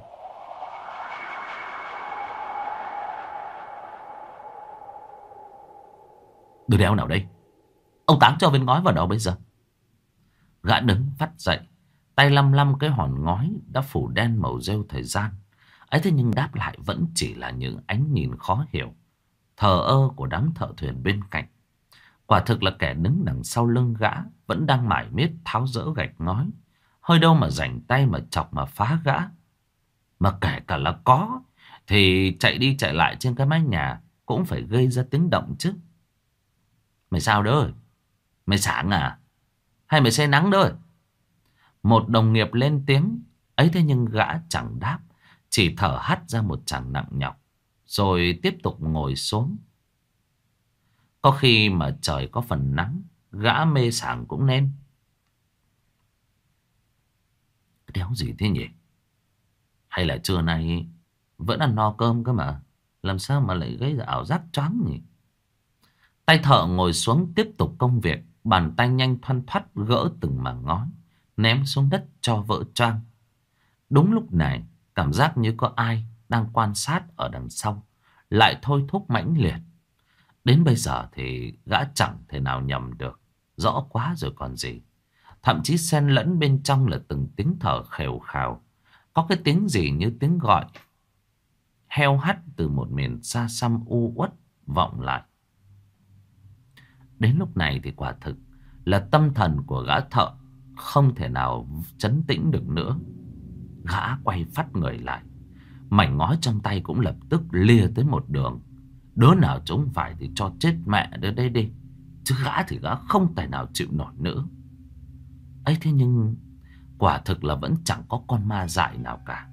S1: Đứa đéo nào đây? Ông táng cho viên ngói vào đâu bây giờ? Gã đứng phát dậy, tay lăm lăm cái hòn ngói đã phủ đen màu rêu thời gian. Ấy thế nhưng đáp lại vẫn chỉ là những ánh nhìn khó hiểu, thờ ơ của đám thợ thuyền bên cạnh. Quả thực là kẻ đứng đằng sau lưng gã vẫn đang mải miết tháo dỡ gạch ngói, hơi đâu mà rảnh tay mà chọc mà phá gã. Mà kể cả là có thì chạy đi chạy lại trên cái mái nhà cũng phải gây ra tiếng động chứ. Mày sao đó? Mày sáng à? Hay mày say nắng đó? Một đồng nghiệp lên tiếng. Ấy thế nhưng gã chẳng đáp, chỉ thở hắt ra một tràng nặng nhọc, rồi tiếp tục ngồi xuống. Có khi mà trời có phần nắng, gã mê sảng cũng nên. Cái đéo gì thế nhỉ? Hay là trưa nay vẫn ăn no cơm cơ mà, làm sao mà lại gây ra ảo giác choáng nhỉ? Tay thợ ngồi xuống tiếp tục công việc. Bàn tay nhanh thoăn thoắt gỡ từng mảng ngói, ném xuống đất cho vỡ choang. Đúng lúc này, cảm giác như có ai đang quan sát ở đằng sau lại thôi thúc mãnh liệt. Đến bây giờ thì gã chẳng thể nào nhầm được, rõ quá rồi còn gì. Thậm chí xen lẫn bên trong là từng tiếng thở khều khào. Có cái tiếng gì như tiếng gọi heo hắt từ một miền xa xăm u uất vọng lại. Đến lúc này thì quả thực là tâm thần của gã thợ không thể nào trấn tĩnh được nữa. Gã quay phắt người lại, mảnh ngói trong tay cũng lập tức lia tới một đường. Đứa nào trúng phải thì cho chết mẹ đứa đấy đi, chứ gã thì gã không thể nào chịu nổi nữa. Ấy thế nhưng quả thực là vẫn chẳng có con ma dại nào cả.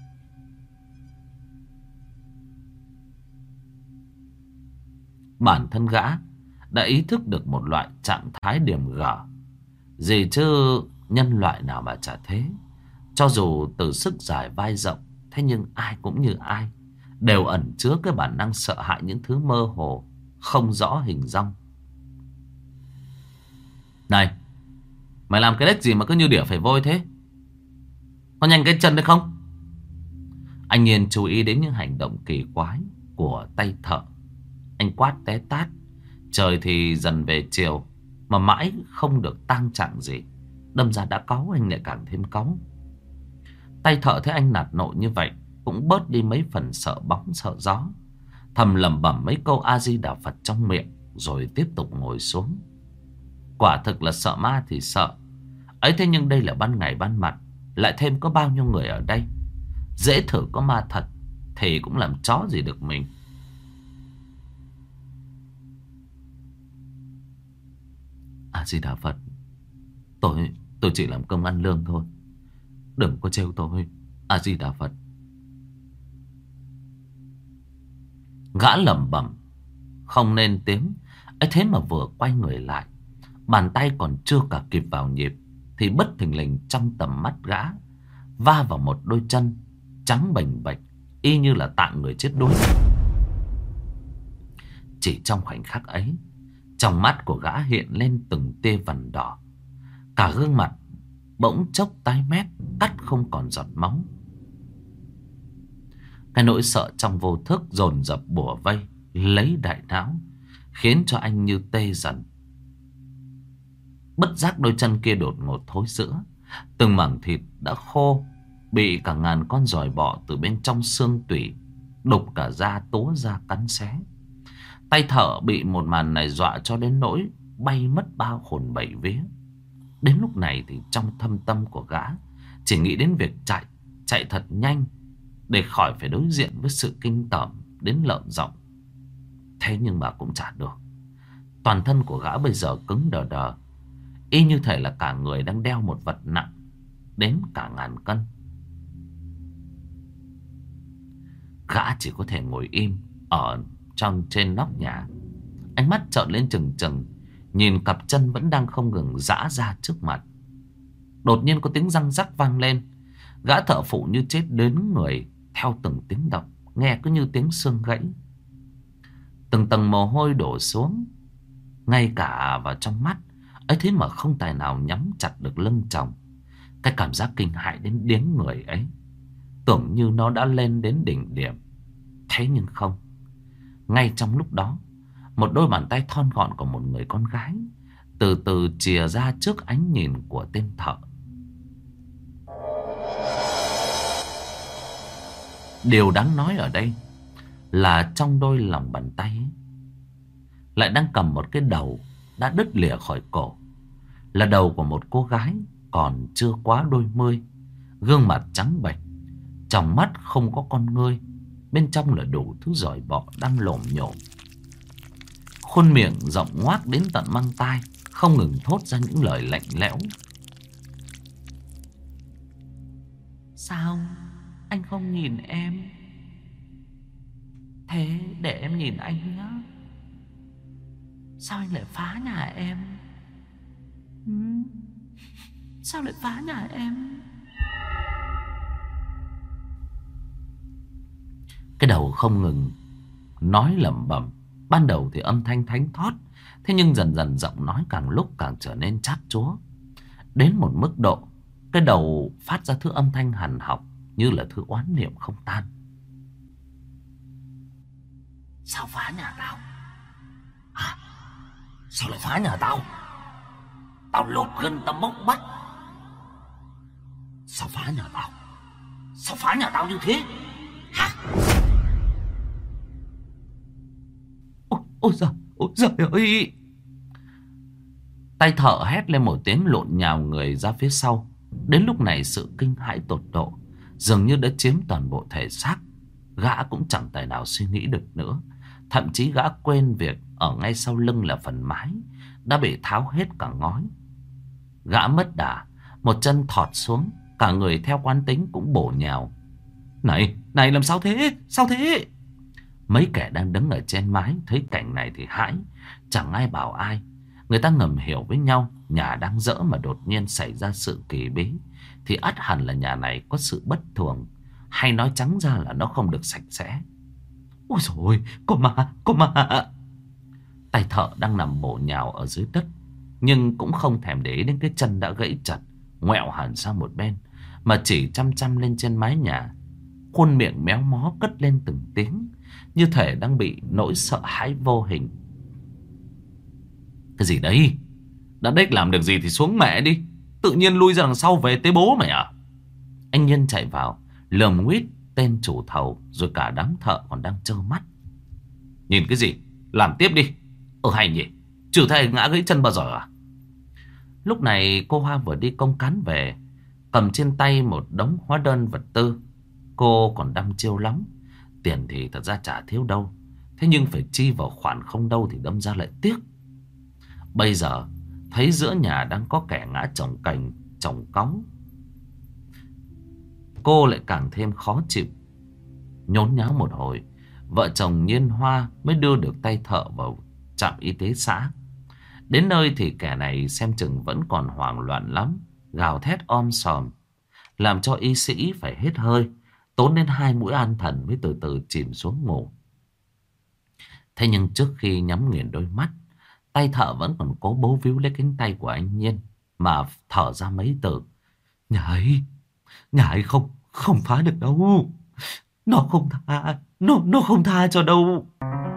S1: Bản thân gã đã ý thức được một loại trạng thái điểm gở. Gì chứ nhân loại nào mà chả thế. Cho dù từ sức dài vai rộng, thế nhưng ai cũng như ai, đều ẩn chứa cái bản năng sợ hãi những thứ mơ hồ, không rõ hình dong. Này, mày làm cái đếch gì mà cứ như đỉa phải vôi thế? Có nhanh cái chân đấy không? Anh Nhiên chú ý đến những hành động kỳ quái của tay thợ. Anh quát té tát. Trời thì dần về chiều, mà mãi không được tang trạng gì. Đâm ra đã cáu anh lại càng thêm cáu. Tay thợ thấy anh nạt nộ như vậy cũng bớt đi mấy phần sợ bóng sợ gió, thầm lẩm bẩm mấy câu A Di Đà Phật trong miệng, rồi tiếp tục ngồi xuống. Quả thực là sợ ma thì sợ, ấy thế nhưng đây là ban ngày ban mặt, lại thêm có bao nhiêu người ở đây. Dễ thử có ma thật thì cũng làm chó gì được mình. A Di Đà Phật, tôi chỉ làm công ăn lương thôi. Đừng có trêu tôi. A Di Đà Phật. Gã lẩm bẩm không nên tiếng. Ấy thế mà vừa quay người lại, bàn tay còn chưa cả kịp vào nhịp thì bất thình lình trong tầm mắt gã va vào một đôi chân trắng bềnh bạch, y như là tạng người chết đuối. Chỉ trong khoảnh khắc ấy, trong mắt của gã hiện lên từng tia vằn đỏ. Cả gương mặt bỗng chốc tái mét, cắt không còn giọt máu. Cái nỗi sợ trong vô thức dồn dập bủa vây lấy đại não, khiến cho anh như tê dần. Bất giác đôi chân kia đột ngột thối rữa. Từng mảng thịt đã khô bị cả ngàn con giòi bọ từ bên trong xương tủy đục cả da túa ra cắn xé. Tay thợ bị một màn này dọa cho đến nỗi bay mất ba hồn bảy vía. Đến lúc này thì trong thâm tâm của gã chỉ nghĩ đến việc chạy thật nhanh để khỏi phải đối diện với sự kinh tởm đến lợm giọng. Thế nhưng mà cũng chả được. Toàn thân của gã bây giờ cứng đờ đờ, y như thể là cả người đang đeo một vật nặng đến cả ngàn cân. Gã chỉ có thể ngồi im ở trên nóc nhà, ánh mắt trợn lên trừng trừng, nhìn cặp chân vẫn đang không ngừng giã ra trước mặt. Đột nhiên có tiếng răng rắc vang lên. Gã thợ phụ như chết đến người theo từng tiếng động, nghe cứ như tiếng xương gãy. Từng tầng mồ hôi đổ xuống ngay cả vào trong mắt. Ấy thế mà không tài nào nhắm chặt được lưng chồng. Cái cảm giác kinh hãi đến điếng người ấy, tưởng như nó đã lên đến đỉnh điểm. Thế nhưng không. Ngay trong lúc đó, một đôi bàn tay thon gọn của một người con gái từ từ chìa ra trước ánh nhìn của tên thợ. Điều đáng nói ở đây là trong đôi lòng bàn tay ấy, lại đang cầm một cái đầu đã đứt lìa khỏi cổ. Là đầu của một cô gái còn chưa quá đôi mươi, gương mặt trắng bệch, trong mắt không có con ngươi, bên trong là đủ thứ giòi bọ đang lổm nhổm. Khuôn miệng rộng ngoác đến tận mang tai, không ngừng thốt ra những lời lạnh lẽo. Sao anh không nhìn em? Thế để em nhìn anh nhé. Sao anh lại phá nhà em? Sao lại phá nhà em? Cái đầu không ngừng nói lẩm bẩm. Ban đầu thì âm thanh thánh thót, thế nhưng dần dần giọng nói càng lúc càng trở nên chát chúa. Đến một mức độ, cái đầu phát ra thứ âm thanh hằn học, như là thứ oán niệm không tan. Sao phá nhà tao? À, sao lại phá nhà tao? Tao lột gân, tao móc mắt. Sao phá nhà tao? Sao phá nhà tao như thế? Hả? Ôi giời ơi! Tay thợ hét lên một tiếng, lộn nhào người ra phía sau. Đến lúc này sự kinh hãi tột độ dường như đã chiếm toàn bộ thể xác. Gã cũng chẳng tài nào suy nghĩ được nữa. Thậm chí gã quên việc ở ngay sau lưng là phần mái đã bị tháo hết cả ngói. Gã mất đà, một chân thọt xuống, cả người theo quán tính cũng bổ nhào. Này làm sao thế? Sao thế? Mấy kẻ đang đứng ở trên mái thấy cảnh này thì hãi, chẳng ai bảo ai. Người ta ngầm hiểu với nhau, nhà đang dỡ mà đột nhiên xảy ra sự kỳ bí thì ắt hẳn là nhà này có sự bất thường, hay nói trắng ra là nó không được sạch sẽ. Ôi dồi ôi, có mà. Tay thợ đang nằm bổ nhào ở dưới đất, nhưng cũng không thèm để ý đến cái chân đã gãy chặt, ngoẹo hẳn sang một bên, mà chỉ chăm chăm lên trên mái nhà. Khuôn miệng méo mó cất lên từng tiếng, như thể đang bị nỗi sợ hãi vô hình. Cái gì đấy? Đã đếch làm được gì thì xuống mẹ đi, tự nhiên lui ra đằng sau về tới bố mày à? Anh Nhân chạy vào lườm nguýt tên chủ thầu, rồi cả đám thợ còn đang trơ mắt. Nhìn cái gì? Làm tiếp đi. Hay nhỉ, trừ thay ngã gãy chân bao giờ à? Lúc này cô Hoa vừa đi công cán về, cầm trên tay một đống hóa đơn vật tư. Cô còn đăm chiêu lắm. Tiền thì thật ra chả thiếu đâu, thế nhưng phải chi vào khoản không đâu thì đâm ra lại tiếc. Bây giờ thấy giữa nhà đang có kẻ ngã chồng cành chồng cóng, cô lại càng thêm khó chịu. Nhốn nháo một hồi, vợ chồng Nhiên Hoa mới đưa được tay thợ vào trạm y tế xã. Đến nơi thì kẻ này xem chừng vẫn còn hoảng loạn lắm, gào thét om sòm, làm cho y sĩ phải hết hơi, tốn đến 2 mũi an thần mới từ từ chìm xuống ngủ. Thế nhưng trước khi nhắm nghiền đôi mắt, tay thợ vẫn còn cố bấu víu lấy cánh tay của anh Nhiên mà thở ra mấy từ: nhà ấy không không phá được đâu, nó không tha, nó không tha cho đâu.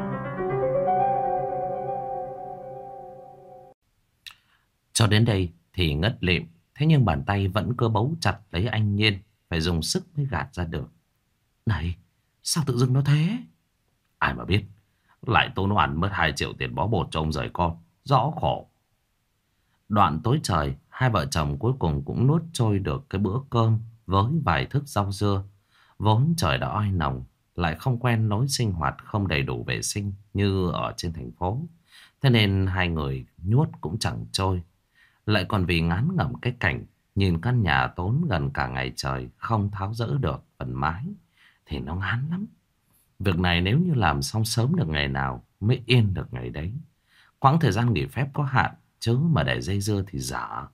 S1: Cho đến đây thì ngất lịm. Thế nhưng bàn tay vẫn cứ bấu chặt lấy anh Nhiên, phải dùng sức mới gạt ra được. Này, sao tự dưng nó thế? Ai mà biết, lại tốn oan mất 2 triệu tiền bó bột cho ông rời con, rõ khổ. Đoạn tối trời, hai vợ chồng cuối cùng cũng nuốt trôi được cái bữa cơm với vài thức rau dưa. Vốn trời đã oi nồng, lại không quen lối sinh hoạt không đầy đủ vệ sinh như ở trên thành phố. Thế nên hai người nuốt cũng chẳng trôi. Lại còn vì ngán ngẩm cái cảnh nhìn căn nhà tốn gần cả ngày trời không tháo dỡ được phần mái thì nó ngán lắm. Việc này nếu như làm xong sớm được ngày nào mới yên được ngày đấy. Quãng thời gian nghỉ phép có hạn, chứ mà để dây dưa thì dở.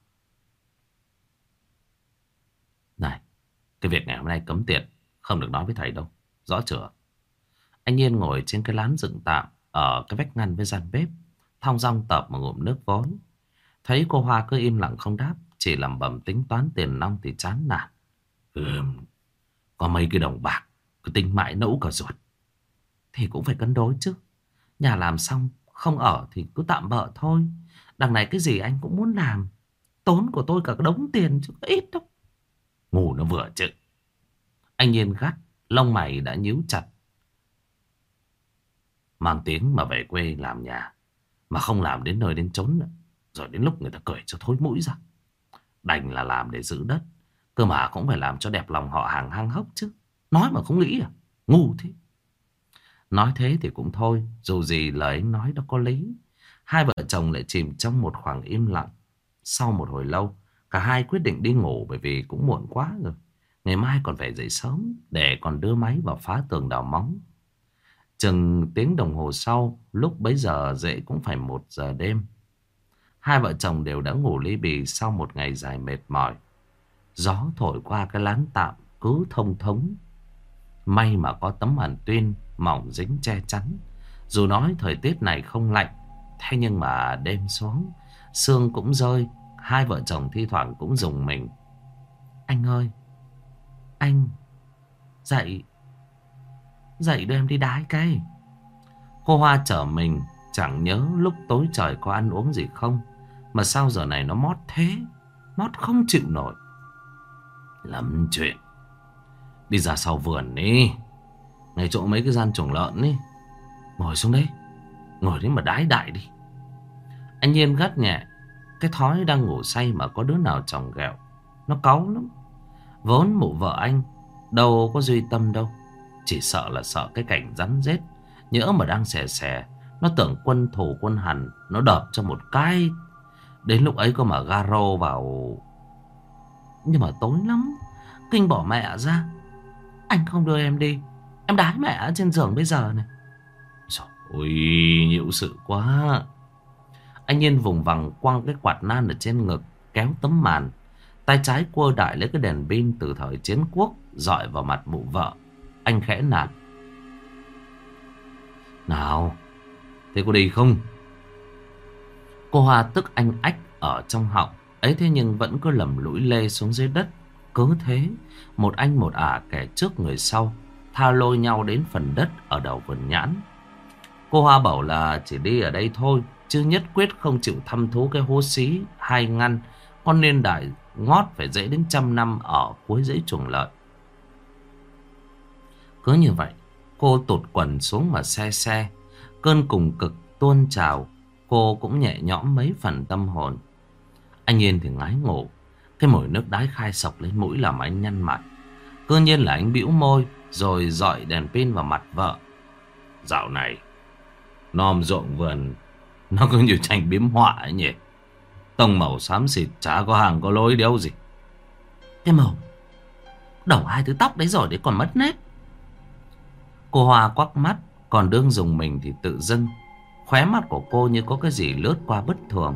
S1: Này, cái việc ngày hôm nay cấm tiệc, không được nói với thầy đâu, rõ chưa? Anh Nhiên ngồi trên cái lán dựng tạm ở cái vách ngăn với gian bếp, thong dong tợp một ngụm nước vối. Thấy cô Hoa cứ im lặng không đáp, chỉ lẩm bẩm tính toán tiền nong thì chán nản. Có mấy cái đồng bạc cứ tính mãi nẫu cả ruột. Thì cũng phải cân đối chứ. Nhà làm xong không ở thì cứ tạm bợ thôi. Đằng này cái gì anh cũng muốn làm. Tốn của tôi cả đống tiền chứ có ít đâu. Ngủ nó vừa chứ. Anh Nhiên gắt, lông mày đã nhíu chặt. Mang tiếng mà về quê làm nhà, mà không làm đến nơi đến chốn nữa. Rồi đến lúc người ta cười cho thối mũi ra. Đành là làm để giữ đất, cơ mà cũng phải làm cho đẹp lòng họ hàng hang hốc chứ. Nói mà không nghĩ à? Ngu thế. Nói thế thì cũng thôi, dù gì lời anh nói đó có lý. Hai vợ chồng lại chìm trong một khoảng im lặng. Sau một hồi lâu, cả hai quyết định đi ngủ bởi vì cũng muộn quá rồi. Ngày mai còn phải dậy sớm để còn đưa máy vào phá tường đào móng. Chừng tiếng đồng hồ sau, lúc bấy giờ dậy cũng phải 1 giờ đêm. Hai vợ chồng đều đã ngủ li bì sau một ngày dài mệt mỏi. Gió thổi qua cái lán tạm cứ thông thống. May mà có tấm màn tuyên mỏng dính che chắn. Dù nói thời tiết này không lạnh, thế nhưng mà đêm xuống, sương cũng rơi. Hai vợ chồng thi thoảng cũng rùng mình. Anh ơi, anh dậy, dậy đưa em đi đái cây. Cô Hoa trở mình, chẳng nhớ lúc tối trời có ăn uống gì không, mà sao giờ này nó mót thế, mót không chịu nổi. Lắm chuyện. Đi ra sau vườn đi, ngay chỗ mấy cái gian chuồng lợn đi. Ngồi xuống đấy, ngồi đấy mà đái đại đi. Anh Nhiên gắt nhẹ. Cái thói đang ngủ say mà có đứa nào chồng ghẹo, nó cáu lắm. Vốn mụ vợ anh đâu có duy tâm đâu, chỉ sợ là sợ cái cảnh rắn rết. Nhỡ mà đang xè xè, nó tưởng quân thù quân hằn, nó đập cho một cái. Đến lúc ấy có mà garo vào. Nhưng mà tối lắm, kinh bỏ mẹ ra. Anh không đưa em đi, em đái mẹ ở trên giường bây giờ này. Ôi, nhịu sự quá. Anh Nhiên vùng vằng quăng cái quạt nan ở trên ngực, kéo tấm màn. Tay trái quơ đại lấy cái đèn pin từ thời chiến quốc, dọi vào mặt mụ vợ. Anh khẽ nạt. Nào, thế có đi không? Cô Hoa tức anh ách ở trong họng ấy, thế nhưng vẫn cứ lầm lũi lê xuống dưới đất. Cứ thế, một anh một ả kẻ trước người sau tha lôi nhau đến phần đất ở đầu vườn nhãn. Cô Hoa bảo là chỉ đi ở đây thôi, chứ nhất quyết không chịu thăm thú cái hố xí 2 ngăn con nên đại ngót phải dễ đến 100 năm ở cuối dãy chuồng lợn. Cứ như vậy, cô tụt quần xuống mà xe. Cơn cùng cực tuôn trào, cô cũng nhẹ nhõm mấy phần tâm hồn. Anh Yên thì ngái ngủ. Cái mùi nước đái khai sộc lên mũi làm anh nhăn mặt. Cứ nhiên là anh bĩu môi, rồi dọi đèn pin vào mặt vợ. Dạo này nom ruộng vườn nó cứ như tranh biếm họa ấy nhỉ. Tông màu xám xịt chả có hàng có lối đéo gì. Cái màu Đầu hai thứ tóc đấy rồi đấy còn mất nét. Cô Hoa quắc mắt, còn đương dùng mình thì tự dưng khóe mắt của cô như có cái gì lướt qua bất thường.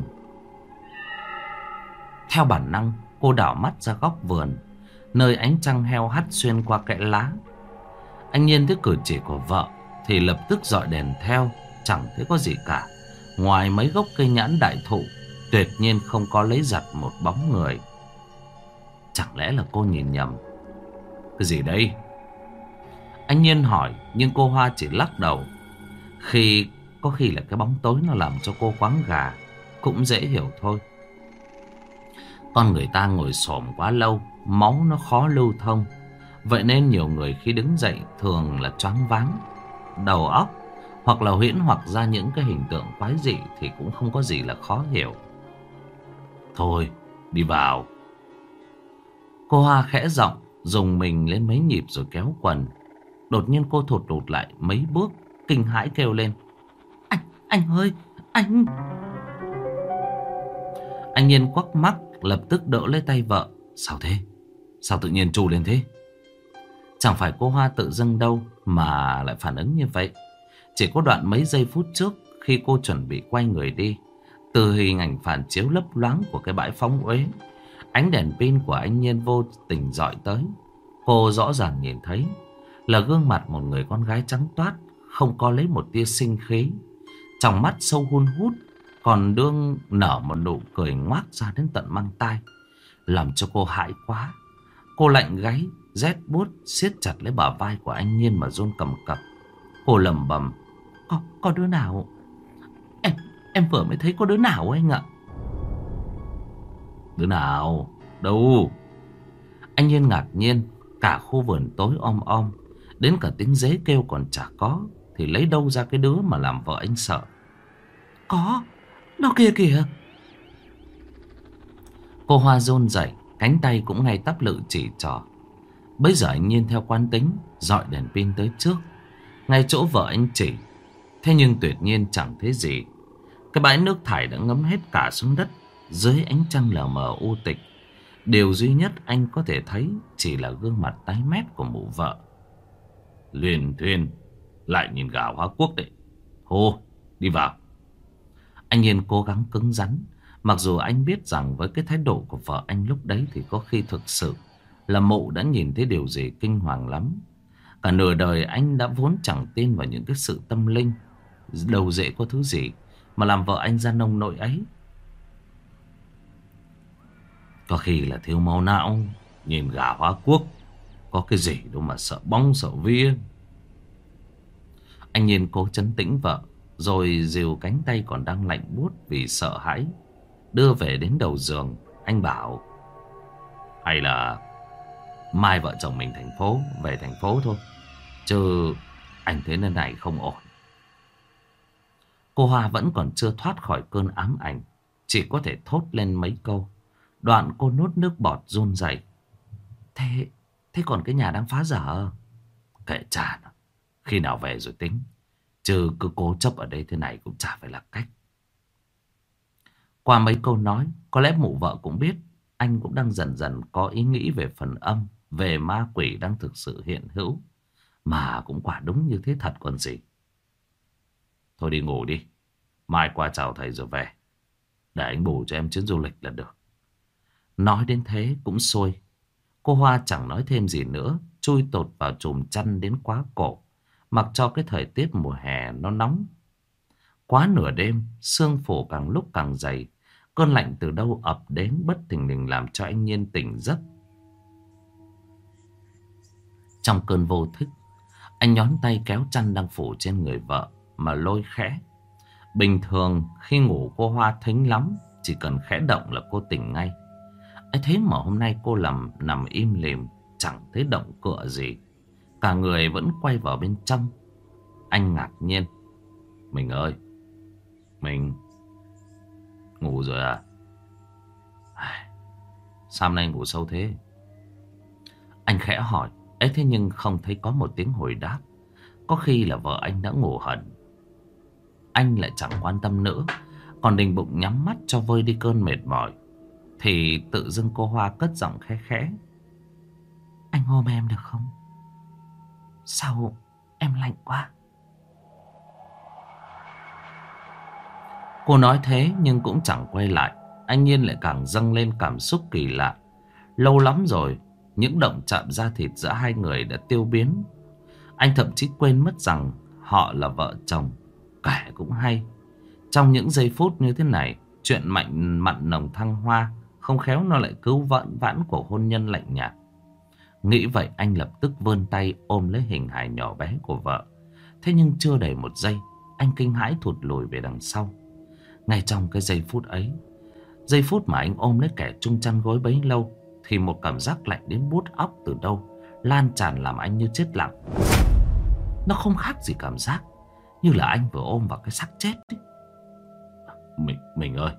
S1: Theo bản năng, cô đảo mắt ra góc vườn, nơi ánh trăng heo hắt xuyên qua kẽ lá. Anh Nhiên thấy cử chỉ của vợ thì lập tức dọi đèn theo. Chẳng thấy có gì cả, ngoài mấy gốc cây nhãn đại thụ tuyệt nhiên không có lấy giặt một bóng người. Chẳng lẽ là cô nhìn nhầm? Cái gì đây? Anh Nhiên hỏi, nhưng cô Hoa chỉ lắc đầu. Có khi là cái bóng tối nó làm cho cô choáng gà, cũng dễ hiểu thôi. Con người ta ngồi xổm quá lâu, máu nó khó lưu thông. Vậy nên nhiều người khi đứng dậy thường là choáng váng đầu óc, hoặc là huyễn hoặc ra những cái hình tượng quái dị thì cũng không có gì là khó hiểu. Thôi, đi vào. Cô Hoa khẽ giọng, dùng mình lên mấy nhịp rồi kéo quần. Đột nhiên cô thụt lùi lại mấy bước, kinh hãi kêu lên. Anh ơi, anh... Anh Nhiên quắc mắt, lập tức đỡ lấy tay vợ. Sao thế? Sao tự nhiên trù lên thế? Chẳng phải cô Hoa tự dưng đâu mà lại phản ứng như vậy. Chỉ có đoạn mấy giây phút trước, khi cô chuẩn bị quay người đi, từ hình ảnh phản chiếu lấp loáng của cái bãi phóng uế, ánh đèn pin của anh Nhiên vô tình dọi tới. Cô rõ ràng nhìn thấy là gương mặt một người con gái trắng toát, không có lấy một tia sinh khí, trong mắt sâu hun hút, còn đương nở một nụ cười ngoác ra đến tận mang tai, làm cho cô hãi quá. Cô lạnh gáy, rét buốt siết chặt lấy bả vai của anh Nhiên mà run cầm cập. Cô lẩm bẩm. Có đứa nào? Em vừa mới thấy có đứa nào anh ạ. Đứa nào? Đâu? Anh Nhiên ngạc nhiên. Cả khu vườn tối om om, đến cả tiếng dế kêu còn chả có, thì lấy đâu ra cái đứa mà làm vợ anh sợ. Có, nó kia kìa. Cô Hoa run rẩy, cánh tay cũng ngay tắp lự chỉ trỏ. Bây giờ anh Nhiên theo quán tính dọi đèn pin tới trước, ngay chỗ vợ anh chỉ. Thế nhưng tuyệt nhiên chẳng thấy gì. Cái bãi nước thải đã ngấm hết cả xuống đất, dưới ánh trăng lờ mờ u tịch. Điều duy nhất anh có thể thấy chỉ là gương mặt tái mét của mụ vợ. Luyên thuyên, lại nhìn gà Hóa Quốc đấy. Hô, đi vào. Anh Nhiên cố gắng cứng rắn, mặc dù anh biết rằng với cái thái độ của vợ anh lúc đấy thì có khi thực sự là mụ đã nhìn thấy điều gì kinh hoàng lắm. Cả nửa đời anh đã vốn chẳng tin vào những cái sự tâm linh, đâu dễ có thứ gì mà làm vợ anh ra nông nỗi ấy. Có khi là thiếu máu não, nhìn gà Hóa Quốc có cái gì đâu mà sợ bóng sợ vía. Anh Nhiên cố trấn tĩnh vợ, rồi dìu cánh tay còn đang lạnh buốt vì sợ hãi, đưa về đến đầu giường. Anh bảo, hay là mai vợ chồng mình về thành phố thôi, chứ anh thấy nơi này không ổn. Cô Hoa vẫn còn chưa thoát khỏi cơn ám ảnh, chỉ có thể thốt lên mấy câu. Đoạn cô nuốt nước bọt run rẩy. Thế còn cái nhà đang phá dở? Kệ cha nó, khi nào về rồi tính, chứ cứ cố chấp ở đây thế này cũng chả phải là cách. Qua mấy câu nói, có lẽ mụ vợ cũng biết anh cũng đang dần dần có ý nghĩ về phần âm, về ma quỷ đang thực sự hiện hữu. Mà cũng quả đúng như thế thật còn gì. Thôi đi ngủ đi, mai qua chào thầy rồi về, để anh bù cho em chuyến du lịch là được. Nói đến thế cũng xuôi. Cô Hoa chẳng nói thêm gì nữa, chui tột vào chùm chăn đến quá cổ, mặc cho cái thời tiết mùa hè nó nóng. Quá nửa đêm, sương phủ càng lúc càng dày. Cơn lạnh từ đâu ập đến bất thình lình làm cho anh Nhiên tỉnh giấc. Trong cơn vô thức, anh nhón tay kéo chăn đang phủ trên người vợ mà lôi khẽ. Bình thường khi ngủ cô Hoa thính lắm, chỉ cần khẽ động là cô tỉnh ngay. ấy thế mà hôm nay cô nằm im lìm, chẳng thấy động cựa gì, cả người vẫn quay vào bên trong. Anh ngạc nhiên. Mình ơi, mình ngủ rồi à? Sao hôm nay ngủ sâu thế? Anh khẽ hỏi. Ấy thế nhưng không thấy có một tiếng hồi đáp. Có khi là vợ anh đã ngủ hẳn. Anh lại chẳng quan tâm nữa, còn định bụng nhắm mắt cho vơi đi cơn mệt mỏi, thì tự dưng cô Hoa cất giọng khẽ khẽ. Anh ôm em được không? Sao em lạnh quá. Cô nói thế nhưng cũng chẳng quay lại. Anh Nhiên lại càng dâng lên cảm xúc kỳ lạ. Lâu lắm rồi, những động chạm da thịt giữa hai người đã tiêu biến. Anh thậm chí quên mất rằng họ là vợ chồng. Kể cũng hay. Trong những giây phút như thế này, chuyện mạnh mặn nồng thăng hoa, không khéo nó lại cứu vãn vãn của hôn nhân lạnh nhạt. Nghĩ vậy anh lập tức vươn tay ôm lấy hình hài nhỏ bé của vợ. Thế nhưng chưa đầy một giây, anh kinh hãi thụt lùi về đằng sau. Ngay trong cái giây phút ấy, giây phút mà anh ôm lấy kẻ chung chăn gối bấy lâu, thì một cảm giác lạnh đến buốt óc từ đâu lan tràn làm anh như chết lặng. Nó không khác gì cảm giác như là anh vừa ôm vào cái xác chết ấy. Mình ơi,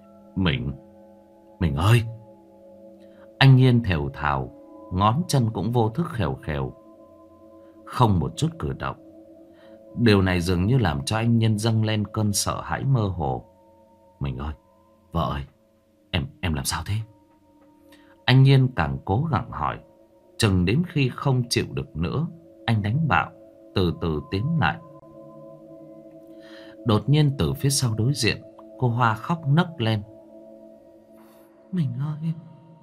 S1: mình ơi. Anh Nhiên thều thào, ngón chân cũng vô thức khều khều, không một chút cử động. Điều này dường như làm cho anh Nhiên dâng lên cơn sợ hãi mơ hồ. Mình ơi, vợ ơi, em làm sao thế? Anh Nhiên càng cố gắng hỏi. Chừng đến khi không chịu được nữa, anh đánh bạo, từ từ tiến lại. Đột nhiên từ phía sau đối diện, cô Hoa khóc nấc lên. Mình ơi,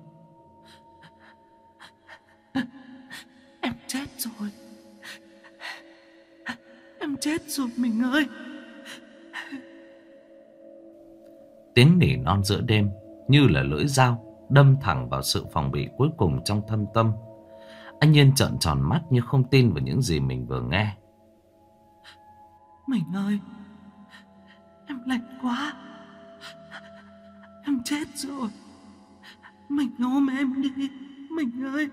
S1: em chết rồi. Em chết rồi mình ơi. Tiếng nỉ non giữa đêm như là lưỡi dao đâm thẳng vào sự phòng bị cuối cùng trong thâm tâm. Anh Nhiên trợn tròn mắt như không tin vào những gì mình vừa nghe. Mình ơi, em lạnh quá. Em chết rồi. Mình ôm em đi, mình ơi.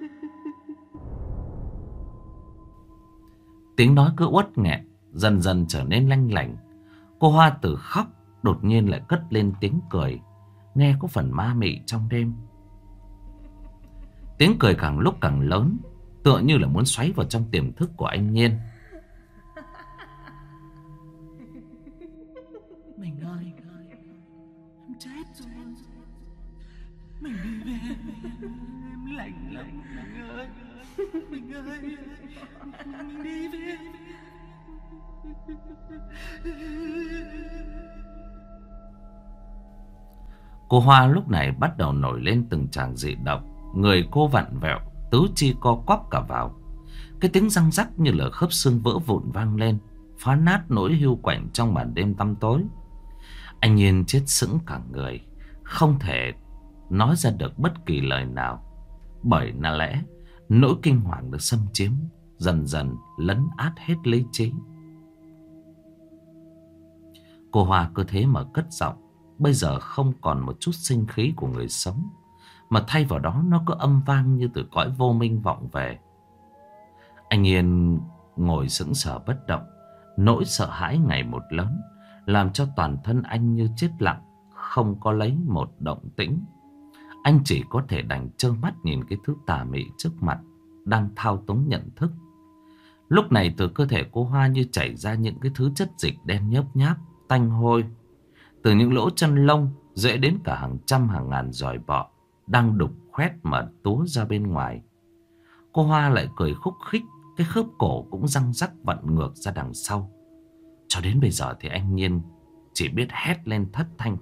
S1: Tiếng nói cứ uất nghẹn, dần dần trở nên lanh lảnh. Cô Hoa từ khóc đột nhiên lại cất lên tiếng cười, nghe có phần ma mị trong đêm. Tiếng cười càng lúc càng lớn, tựa như là muốn xoáy vào trong tiềm thức của anh Nhiên. Mình ơi, em chết rồi. Mình đi về, em lạnh lắm mình ơi. Mình ơi, mình đi về. Cô Hoa lúc này bắt đầu nổi lên từng tràng dị động. Người cô vặn vẹo, tứ chi co quắp cả vào. Cái tiếng răng rắc như là khớp xương vỡ vụn vang lên, phá nát nỗi hiu quạnh trong màn đêm tăm tối. Anh Nhiên chết sững cả người, không thể nói ra được bất kỳ lời nào. Bởi lẽ nỗi kinh hoàng được xâm chiếm dần dần lấn át hết lý trí. Cô Hoa cứ thế mà cất giọng, bây giờ không còn một chút sinh khí của người sống, mà thay vào đó nó cứ âm vang như từ cõi vô minh vọng về. Anh Yên ngồi sững sờ bất động. Nỗi sợ hãi ngày một lớn, làm cho toàn thân anh như chết lặng, không có lấy một động tĩnh. Anh chỉ có thể đành trơ mắt nhìn cái thứ tà mị trước mặt đang thao túng nhận thức. Lúc này từ cơ thể cô Hoa như chảy ra những cái thứ chất dịch đen nhớp nháp, tanh hôi. Từ những lỗ chân lông dễ đến cả hàng trăm hàng ngàn giòi bọ đang đục khoét mà túa ra bên ngoài. Cô Hoa lại cười khúc khích, cái khớp cổ cũng răng rắc vặn ngược ra đằng sau. Cho đến bây giờ thì anh Nhiên chỉ biết hét lên thất thanh.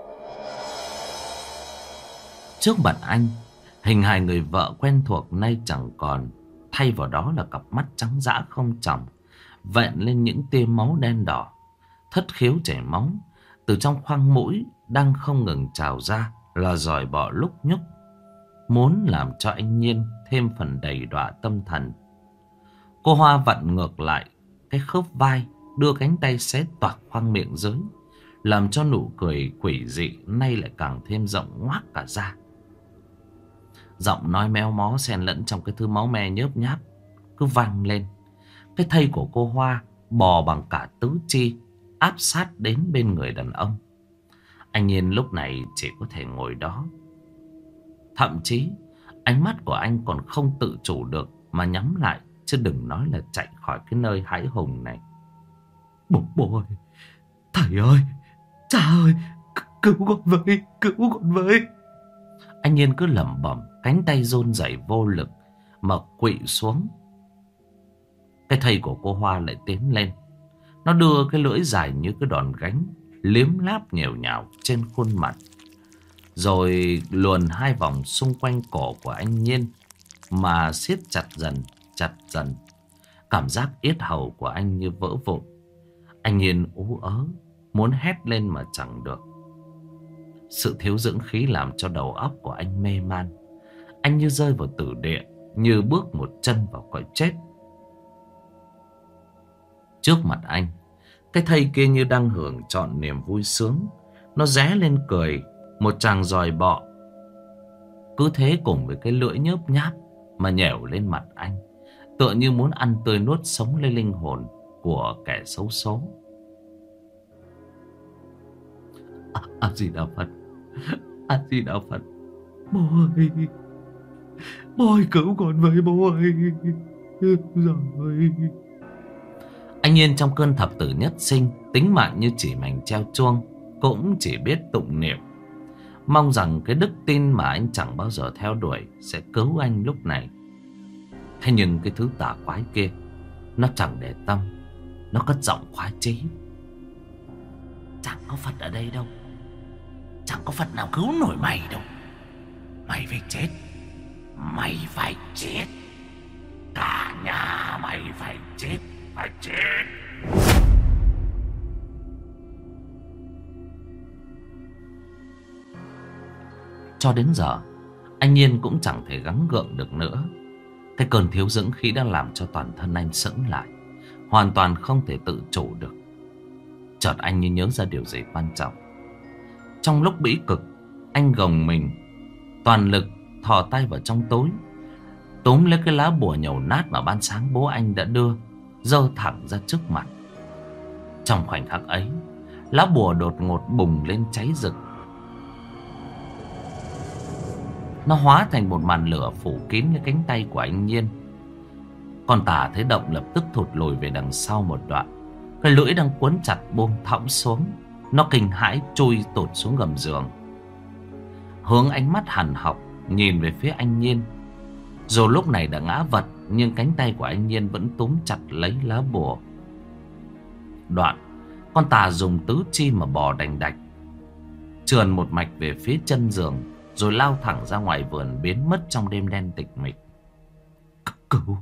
S1: Trước mặt anh, hình hài người vợ quen thuộc nay chẳng còn, thay vào đó là cặp mắt trắng dã không tròng, vẹn lên những tia máu đen đỏ. Thất khiếu chảy máu, từ trong khoang mũi đang không ngừng trào ra là giòi bọ lúc nhúc, muốn làm cho anh Nhiên thêm phần đầy đọa tâm thần. Cô Hoa vặn ngược lại cái khớp vai, đưa cánh tay xé toạc khoang miệng dưới, làm cho nụ cười quỷ dị nay lại càng thêm rộng ngoác cả ra. Giọng nói méo mó xen lẫn trong cái thứ máu me nhớp nháp cứ vang lên. Cái thây của cô Hoa bò bằng cả tứ chi, áp sát đến bên người đàn ông. Anh Nhiên lúc này chỉ có thể ngồi đó. Thậm chí ánh mắt của anh còn không tự chủ được mà nhắm lại, chứ đừng nói là chạy khỏi cái nơi hãi hùng này. Bố ơi, thầy ơi, cha ơi, cứu con với, cứu con với. Anh Nhiên cứ lẩm bẩm, cánh tay run rẩy vô lực, mà quỵ xuống. Cái thây của cô Hoa lại tiến lên. Nó đưa cái lưỡi dài như cái đòn gánh, liếm láp nhèo nhào trên khuôn mặt, rồi luồn hai vòng xung quanh cổ của anh Nhiên mà siết chặt dần, chặt dần. Cảm giác yết hầu của anh như vỡ vụn. Anh Nhiên ú ớ, muốn hét lên mà chẳng được. Sự thiếu dưỡng khí làm cho đầu óc của anh mê man. Anh như rơi vào tử địa, như bước một chân vào cõi chết. Trước mặt anh, cái thây kia như đang hưởng trọn niềm vui sướng. Nó ré lên cười, một tràng giòi bọ. Cứ thế cùng với cái lưỡi nhớp nháp mà nhẻo lên mặt anh, tựa như muốn ăn tươi nuốt sống lấy linh hồn của kẻ xấu số. A Di Đà Phật, A Di Đà Phật. Bố ơi, bố ơi cứu con với, bố ơi. Rồi. Anh Nhiên trong cơn thập tử nhất sinh, tính mạng như chỉ mảnh treo chuông, cũng chỉ biết tụng niệm, mong rằng cái đức tin mà anh chẳng bao giờ theo đuổi sẽ cứu anh lúc này. Thế nhưng cái thứ tà quái kia, nó chẳng để tâm. Nó cất giọng khoái chí: chẳng có Phật ở đây đâu. Chẳng có Phật nào cứu nổi mày đâu. Mày phải chết. Mày phải chết. Cả nhà mày phải chết. Phải chết. Cho đến giờ, anh Nhiên cũng chẳng thể gắng gượng được nữa. Cái cơn thiếu dưỡng khí đang làm cho toàn thân anh sững lại, hoàn toàn không thể tự chủ được. Chợt anh như nhớ ra điều gì quan trọng. Trong lúc bĩ cực, anh gồng mình, toàn lực thò tay vào trong túi, túm lấy cái lá bùa nhầu nát mà ban sáng bố anh đã đưa, giơ thẳng ra trước mặt. Trong khoảnh khắc ấy, lá bùa đột ngột bùng lên cháy rực. Nó hóa thành một màn lửa phủ kín cái cánh tay của anh Nhiên. Con tà thấy động lập tức thụt lùi về đằng sau một đoạn. Cái lưỡi đang quấn chặt buông thõng xuống. Nó kinh hãi chui tụt xuống gầm giường, hướng ánh mắt hằn học nhìn về phía anh Nhiên. Dù lúc này đã ngã vật, nhưng cánh tay của anh Nhiên vẫn túm chặt lấy lá bùa. Đoạn, con tà dùng tứ chi mà bò đành đạch, trườn một mạch về phía chân giường, rồi lao thẳng ra ngoài vườn, biến mất trong đêm đen tịch mịch. Cứu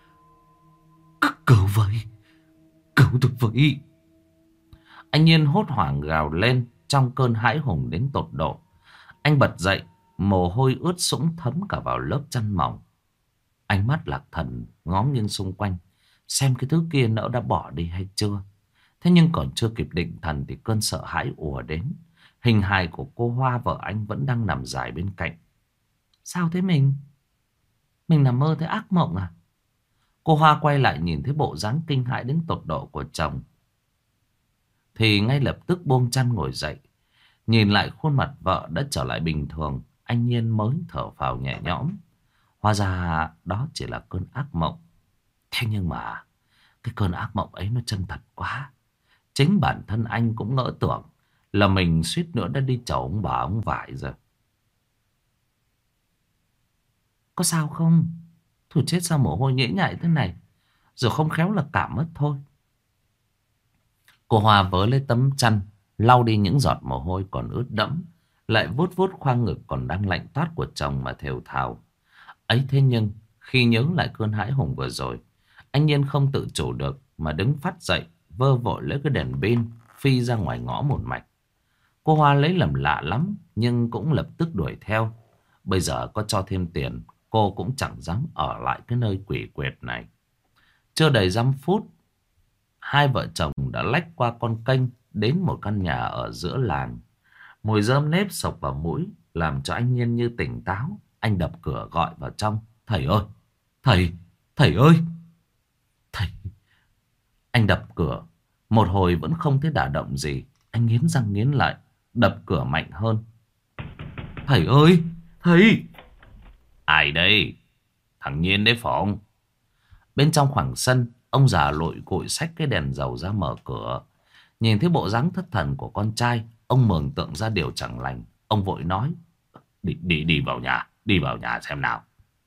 S1: với, cứu tôi với. Anh Nhiên hốt hoảng gào lên trong cơn hãi hùng đến tột độ. Anh bật dậy, mồ hôi ướt sũng thấm cả vào lớp chăn mỏng. Ánh mắt lạc thần ngó nghiêng xung quanh, xem cái thứ kia nỡ đã bỏ đi hay chưa. Thế nhưng còn chưa kịp định thần thì cơn sợ hãi ùa đến. Hình hài của cô Hoa vợ anh vẫn đang nằm dài bên cạnh. Sao thế mình? Mình nằm mơ thấy ác mộng à? Cô Hoa quay lại nhìn thấy bộ dáng kinh hãi đến tột độ của chồng, thì ngay lập tức buông chăn ngồi dậy. Nhìn lại khuôn mặt vợ đã trở lại bình thường, anh Nhiên mới thở phào nhẹ nhõm. Hóa ra đó chỉ là cơn ác mộng. Thế nhưng mà cái cơn ác mộng ấy nó chân thật quá. Chính bản thân anh cũng ngỡ tưởng là mình suýt nữa đã đi chầu ông bà ông vải rồi. Có sao không? Thôi chết, sao mồ hôi nhễ nhại thế này, rồi không khéo là cảm mất thôi. Cô Hoa vớ lấy tấm chăn, lau đi những giọt mồ hôi còn ướt đẫm, lại vuốt vuốt khoang ngực còn đang lạnh toát của chồng mà thều thào. Ấy thế nhưng khi nhớ lại cơn hãi hùng vừa rồi, anh Nhiên không tự chủ được mà đứng phát dậy, vơ vội lấy cái đèn pin phi ra ngoài ngõ một mạch. Cô Hoa lấy làm lạ lắm, nhưng cũng lập tức đuổi theo. Bây giờ có cho thêm tiền, cô cũng chẳng dám ở lại cái nơi quỷ quyệt này. Chưa đầy 5 phút, hai vợ chồng đã lách qua con kênh đến một căn nhà ở giữa làng. Mùi rơm nếp sộc vào mũi làm cho anh Nhiên như tỉnh táo. Anh đập cửa gọi vào trong. Thầy ơi! Thầy ơi! Thầy! Anh đập cửa. Một hồi vẫn không thấy đả động gì. Anh nghiến răng nghiến lợi, đập cửa mạnh hơn. Thầy ơi! Thầy! Ai đây? Thằng Nhiên đấy phải không? Bên trong khoảng sân, ông già lội cội xách cái đèn dầu ra mở cửa. Nhìn thấy bộ dáng thất thần của con trai, ông mường tượng ra điều chẳng lành. Ông vội nói: Đi vào nhà xem nào.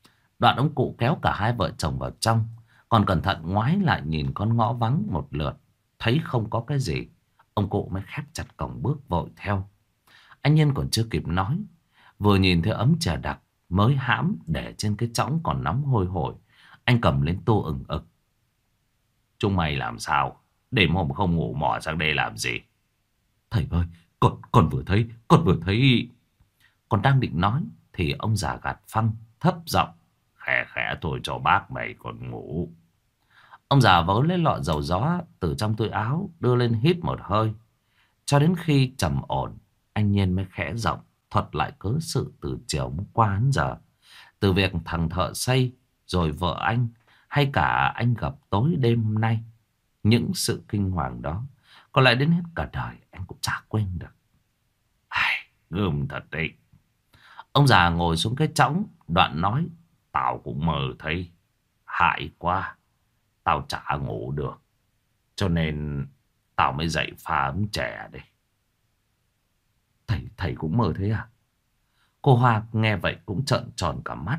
S1: Đoạn ông cụ kéo cả hai vợ chồng vào trong, còn cẩn thận ngoái lại nhìn con ngõ vắng một lượt. Thấy không có cái gì, ông cụ mới khép chặt cổng bước vội theo. Anh Nhiên còn chưa kịp nói, vừa nhìn thấy ấm trà đặc mới hãm để trên cái chõng còn nóng hôi hổi. Anh cầm lên tô ừng ực. Chúng mày làm sao? Đêm hôm không ngủ mò sang đây làm gì? Thầy ơi, con vừa thấy. Còn đang định nói thì ông già gạt phăng thấp giọng. Khẽ khẽ thôi cho bác mày còn ngủ. Ông già vớ lấy lọ dầu gió từ trong túi áo, đưa lên hít một hơi. Cho đến khi trầm ổn, anh Nhiên mới khẽ giọng thuật lại cớ sự từ chiều qua đến giờ. Từ việc thằng thợ xây, rồi vợ anh, hay cả anh gặp tối đêm hôm nay. Những sự kinh hoàng đó, có lẽ đến hết cả đời anh cũng chả quên được. Ai, gớm thật đấy. Ông già ngồi xuống cái chõng, đoạn nói. Tao cũng mơ thấy. Hại quá. Tao chả ngủ được. Cho nên tao mới dậy pha ấm chè đây. Thầy cũng mơ thế à? Cô Hoa nghe vậy cũng trợn tròn cả mắt.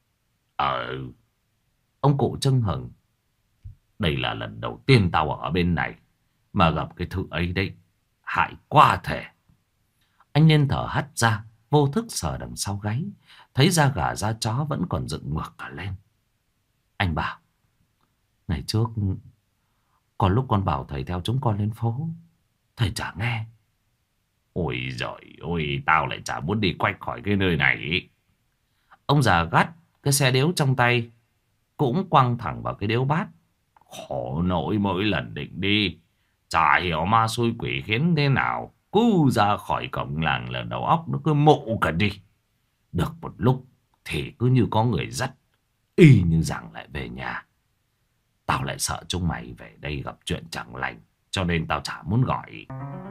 S1: Ông cụ chưng hửng. Đây là lần đầu tiên tao ở bên này mà gặp cái thứ ấy đấy. Hại quá thể. Anh nên thở hắt ra, vô thức sờ đằng sau gáy. Thấy da gà da chó vẫn còn dựng ngược cả lên. Anh bảo. Ngày trước còn lúc con bảo thầy theo chúng con lên phố, thầy chả nghe. Ôi giời ơi, tao lại chả muốn đi quay khỏi cái nơi này. Ông già gắt cái xe điếu trong tay, cũng quăng thẳng vào cái điếu bát. Khổ nỗi mỗi lần định đi, chả hiểu ma xui quỷ khiến thế nào, cứ ra khỏi cổng làng là đầu óc nó cứ mụ cả đi. Được một lúc thì cứ như có người dắt, y như rằng lại về nhà. Tao lại sợ chúng mày về đây gặp chuyện chẳng lành, cho nên tao chả muốn gọi.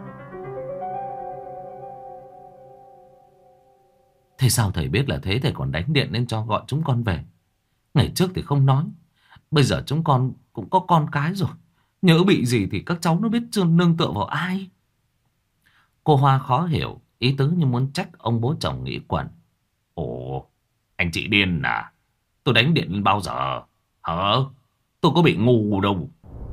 S1: Thế sao thầy biết là thế, thầy còn đánh điện lên cho gọi chúng con về? Ngày trước thì không nói, bây giờ chúng con cũng có con cái rồi. Nhớ bị gì thì các cháu nó biết nương tựa vào ai. Cô Hoa khó hiểu, ý tứ như muốn trách ông bố chồng nghĩ quẩn. Ồ, anh chị điên à? Tôi đánh điện lên bao giờ? Hả? Tôi có bị ngu đâu.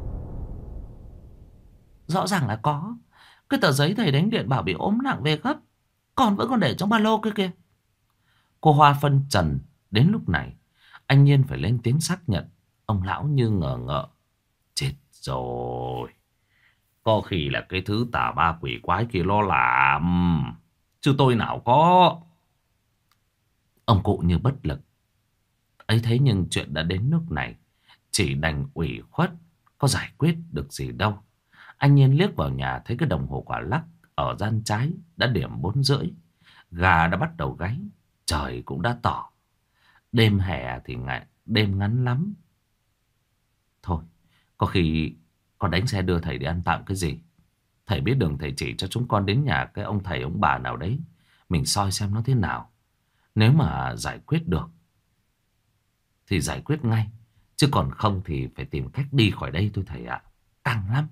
S1: Rõ ràng là có. Cái tờ giấy thầy đánh điện bảo bị ốm nặng về gấp, con vẫn còn để trong ba lô kia kìa. Cô Hoa phân trần. Đến lúc này anh Nhiên phải lên tiếng xác nhận. Ông lão như ngờ ngợ. Chết rồi. Có khi là cái thứ tà ba quỷ quái kia lo làm, chứ tôi nào có. Ông cụ như bất lực. Ấy thế nhưng chuyện đã đến nước này, chỉ đành ủy khuất, có giải quyết được gì đâu. Anh Nhiên liếc vào nhà thấy cái đồng hồ quả lắc ở gian trái đã điểm 4:30. Gà đã bắt đầu gáy, trời cũng đã tỏ. Đêm hè thì đêm ngắn lắm. Thôi, có khi con đánh xe đưa thầy đi ăn tạm cái gì. Thầy biết đường, thầy chỉ cho chúng con đến nhà cái ông thầy ông bà nào đấy, mình soi xem nó thế nào. Nếu mà giải quyết được thì giải quyết ngay, chứ còn không thì phải tìm cách đi khỏi đây thôi thầy ạ. Căng lắm.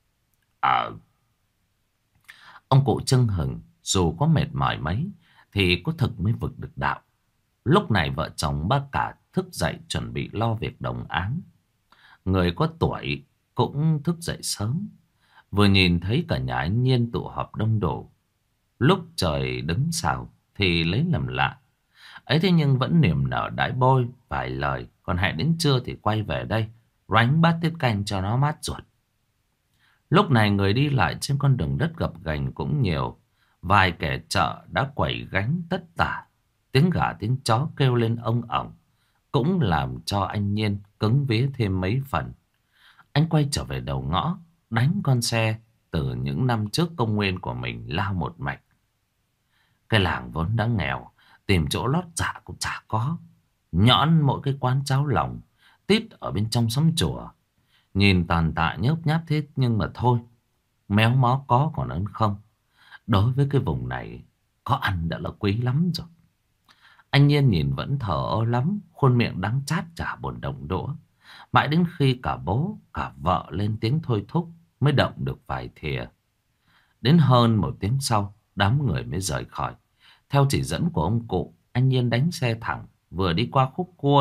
S1: Ông cụ chưng hửng. Dù có mệt mỏi mấy thì có thực mới vực được đạo. Lúc này vợ chồng bác cả thức dậy chuẩn bị lo việc đồng áng. Người có tuổi cũng thức dậy sớm. Vừa nhìn thấy cả nhà anh Nhiên tụ họp đông đủ. Lúc trời đứng xào thì lấy làm lạ. Ấy thế nhưng vẫn niềm nở đãi bôi vài lời. Còn hẹn đến trưa thì quay về đây ránh bát tiết canh cho nó mát ruột. Lúc này người đi lại trên con đường đất gập ghềnh cũng nhiều. Vài kẻ chợ đã quẩy gánh tất tả. Tiếng gà tiếng chó kêu lên ông ổng, cũng làm cho anh Nhiên cứng vía thêm mấy phần. Anh quay trở về đầu ngõ, đánh con xe từ những năm trước công nguyên của mình lao một mạch. Cái làng vốn đã nghèo, tìm chỗ lót dạ cũng chả có. Nhõn mỗi cái quán cháo lòng tít ở bên trong xóm chùa, nhìn tàn tạ nhớp nháp thế nhưng mà thôi, méo mó có còn hơn không. Đối với cái vùng này, có ăn đã là quý lắm rồi. Anh Nhiên nhìn vẫn thờ ơ lắm, khuôn miệng đắng chát chả buồn động đũa. Mãi đến khi cả bố cả vợ lên tiếng thôi thúc mới động được vài thìa. Đến hơn 1 tiếng sau, đám người mới rời khỏi. Theo chỉ dẫn của ông cụ, anh Nhiên đánh xe thẳng, vừa đi qua khúc cua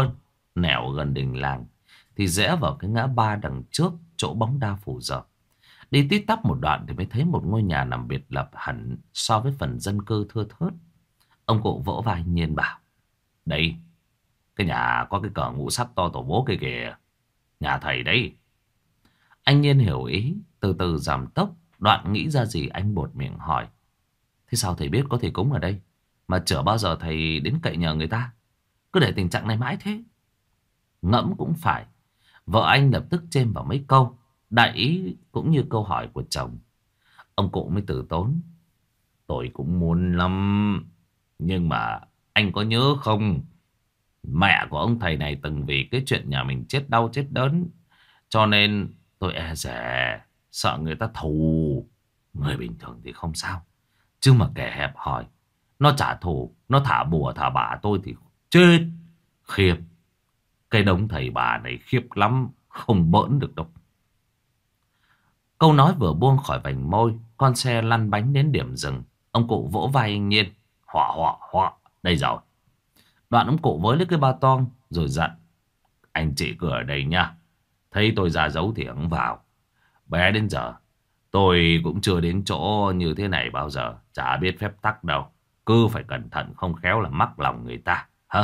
S1: nẻo gần đình làng thì rẽ vào cái ngã ba đằng trước chỗ bóng đa phủ dợp. Đi tít tắp một đoạn thì mới thấy một ngôi nhà nằm biệt lập hẳn so với phần dân cư thưa thớt. Ông cụ vỗ vai anh Nhiên bảo: "Đây, cái nhà có cái cờ ngũ sắc to tổ bố kia kìa. Nhà thầy đấy." Anh Nhiên hiểu ý, từ từ giảm tốc. Đoạn nghĩ ra gì anh buột miệng hỏi: "Thế sao thầy biết có thầy cúng ở đây? Mà chả bao giờ thầy đến cậy nhờ người ta. Cứ để tình trạng này mãi thế." Ngẫm cũng phải. Vợ anh lập tức chêm vào mấy câu, đại ý cũng như câu hỏi của chồng. Ông cụ mới từ tốn: "Tôi cũng muốn lắm. Nhưng mà anh có nhớ không? Mẹ của ông thầy này từng vì cái chuyện nhà mình chết đau chết đớn. Cho nên tôi e dè, sợ người ta thù. Người bình thường thì không sao. Chứ mà kẻ hẹp hòi, nó trả thù, nó thả bùa thả bả tôi thì chết. Khiếp. Cái đống thầy bà này khiếp lắm. Không bỡn được đâu." Câu nói vừa buông khỏi vành môi, con xe lăn bánh đến điểm dừng. Ông cụ vỗ vai anh Nhiên: "Họa họa họa, đây rồi." Đoạn ông cụ với lấy cái ba toang rồi dặn: "Anh chị cứ ở đây nha. Thấy tôi ra dấu thì ấn vào. Bé đến giờ tôi cũng chưa đến chỗ như thế này bao giờ. Chả biết phép tắc đâu. Cứ phải cẩn thận, không khéo là mắc lòng người ta hả?"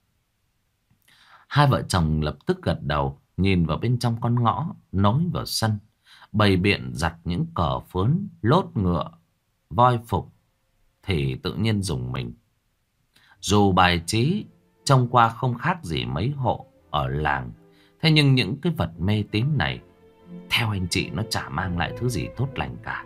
S1: Hai vợ chồng lập tức gật đầu, nhìn vào bên trong con ngõ nối vào sân. Bày biện giặt những cờ phướn, lốt ngựa, voi phục thì tự nhiên dùng mình. Dù bài trí trông qua không khác gì mấy hộ ở làng, thế nhưng những cái vật mê tín này theo anh chị nó chả mang lại thứ gì tốt lành cả.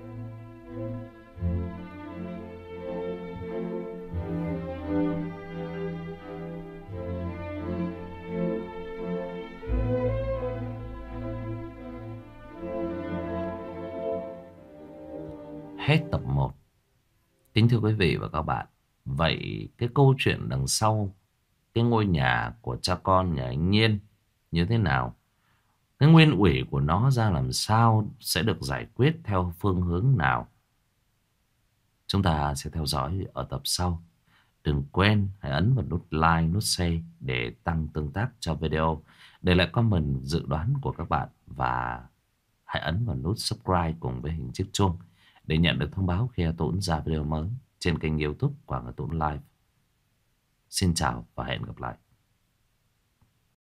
S1: Hết tập 1. Kính thưa quý vị và các bạn, vậy cái câu chuyện đằng sau cái ngôi nhà của cha con nhà anh Nhiên như thế nào? Cái nguyên ủy của nó ra làm sao, sẽ được giải quyết theo phương hướng nào? Chúng ta sẽ theo dõi ở tập sau. Đừng quên hãy ấn vào nút like, nút share để tăng tương tác cho video. Để lại comment dự đoán của các bạn. Và hãy ấn vào nút subscribe cùng với hình chiếc chuông để nhận được thông báo khi Tuấn ra video mới trên kênh YouTube Quảng Tuấn Live. Xin chào và hẹn gặp lại.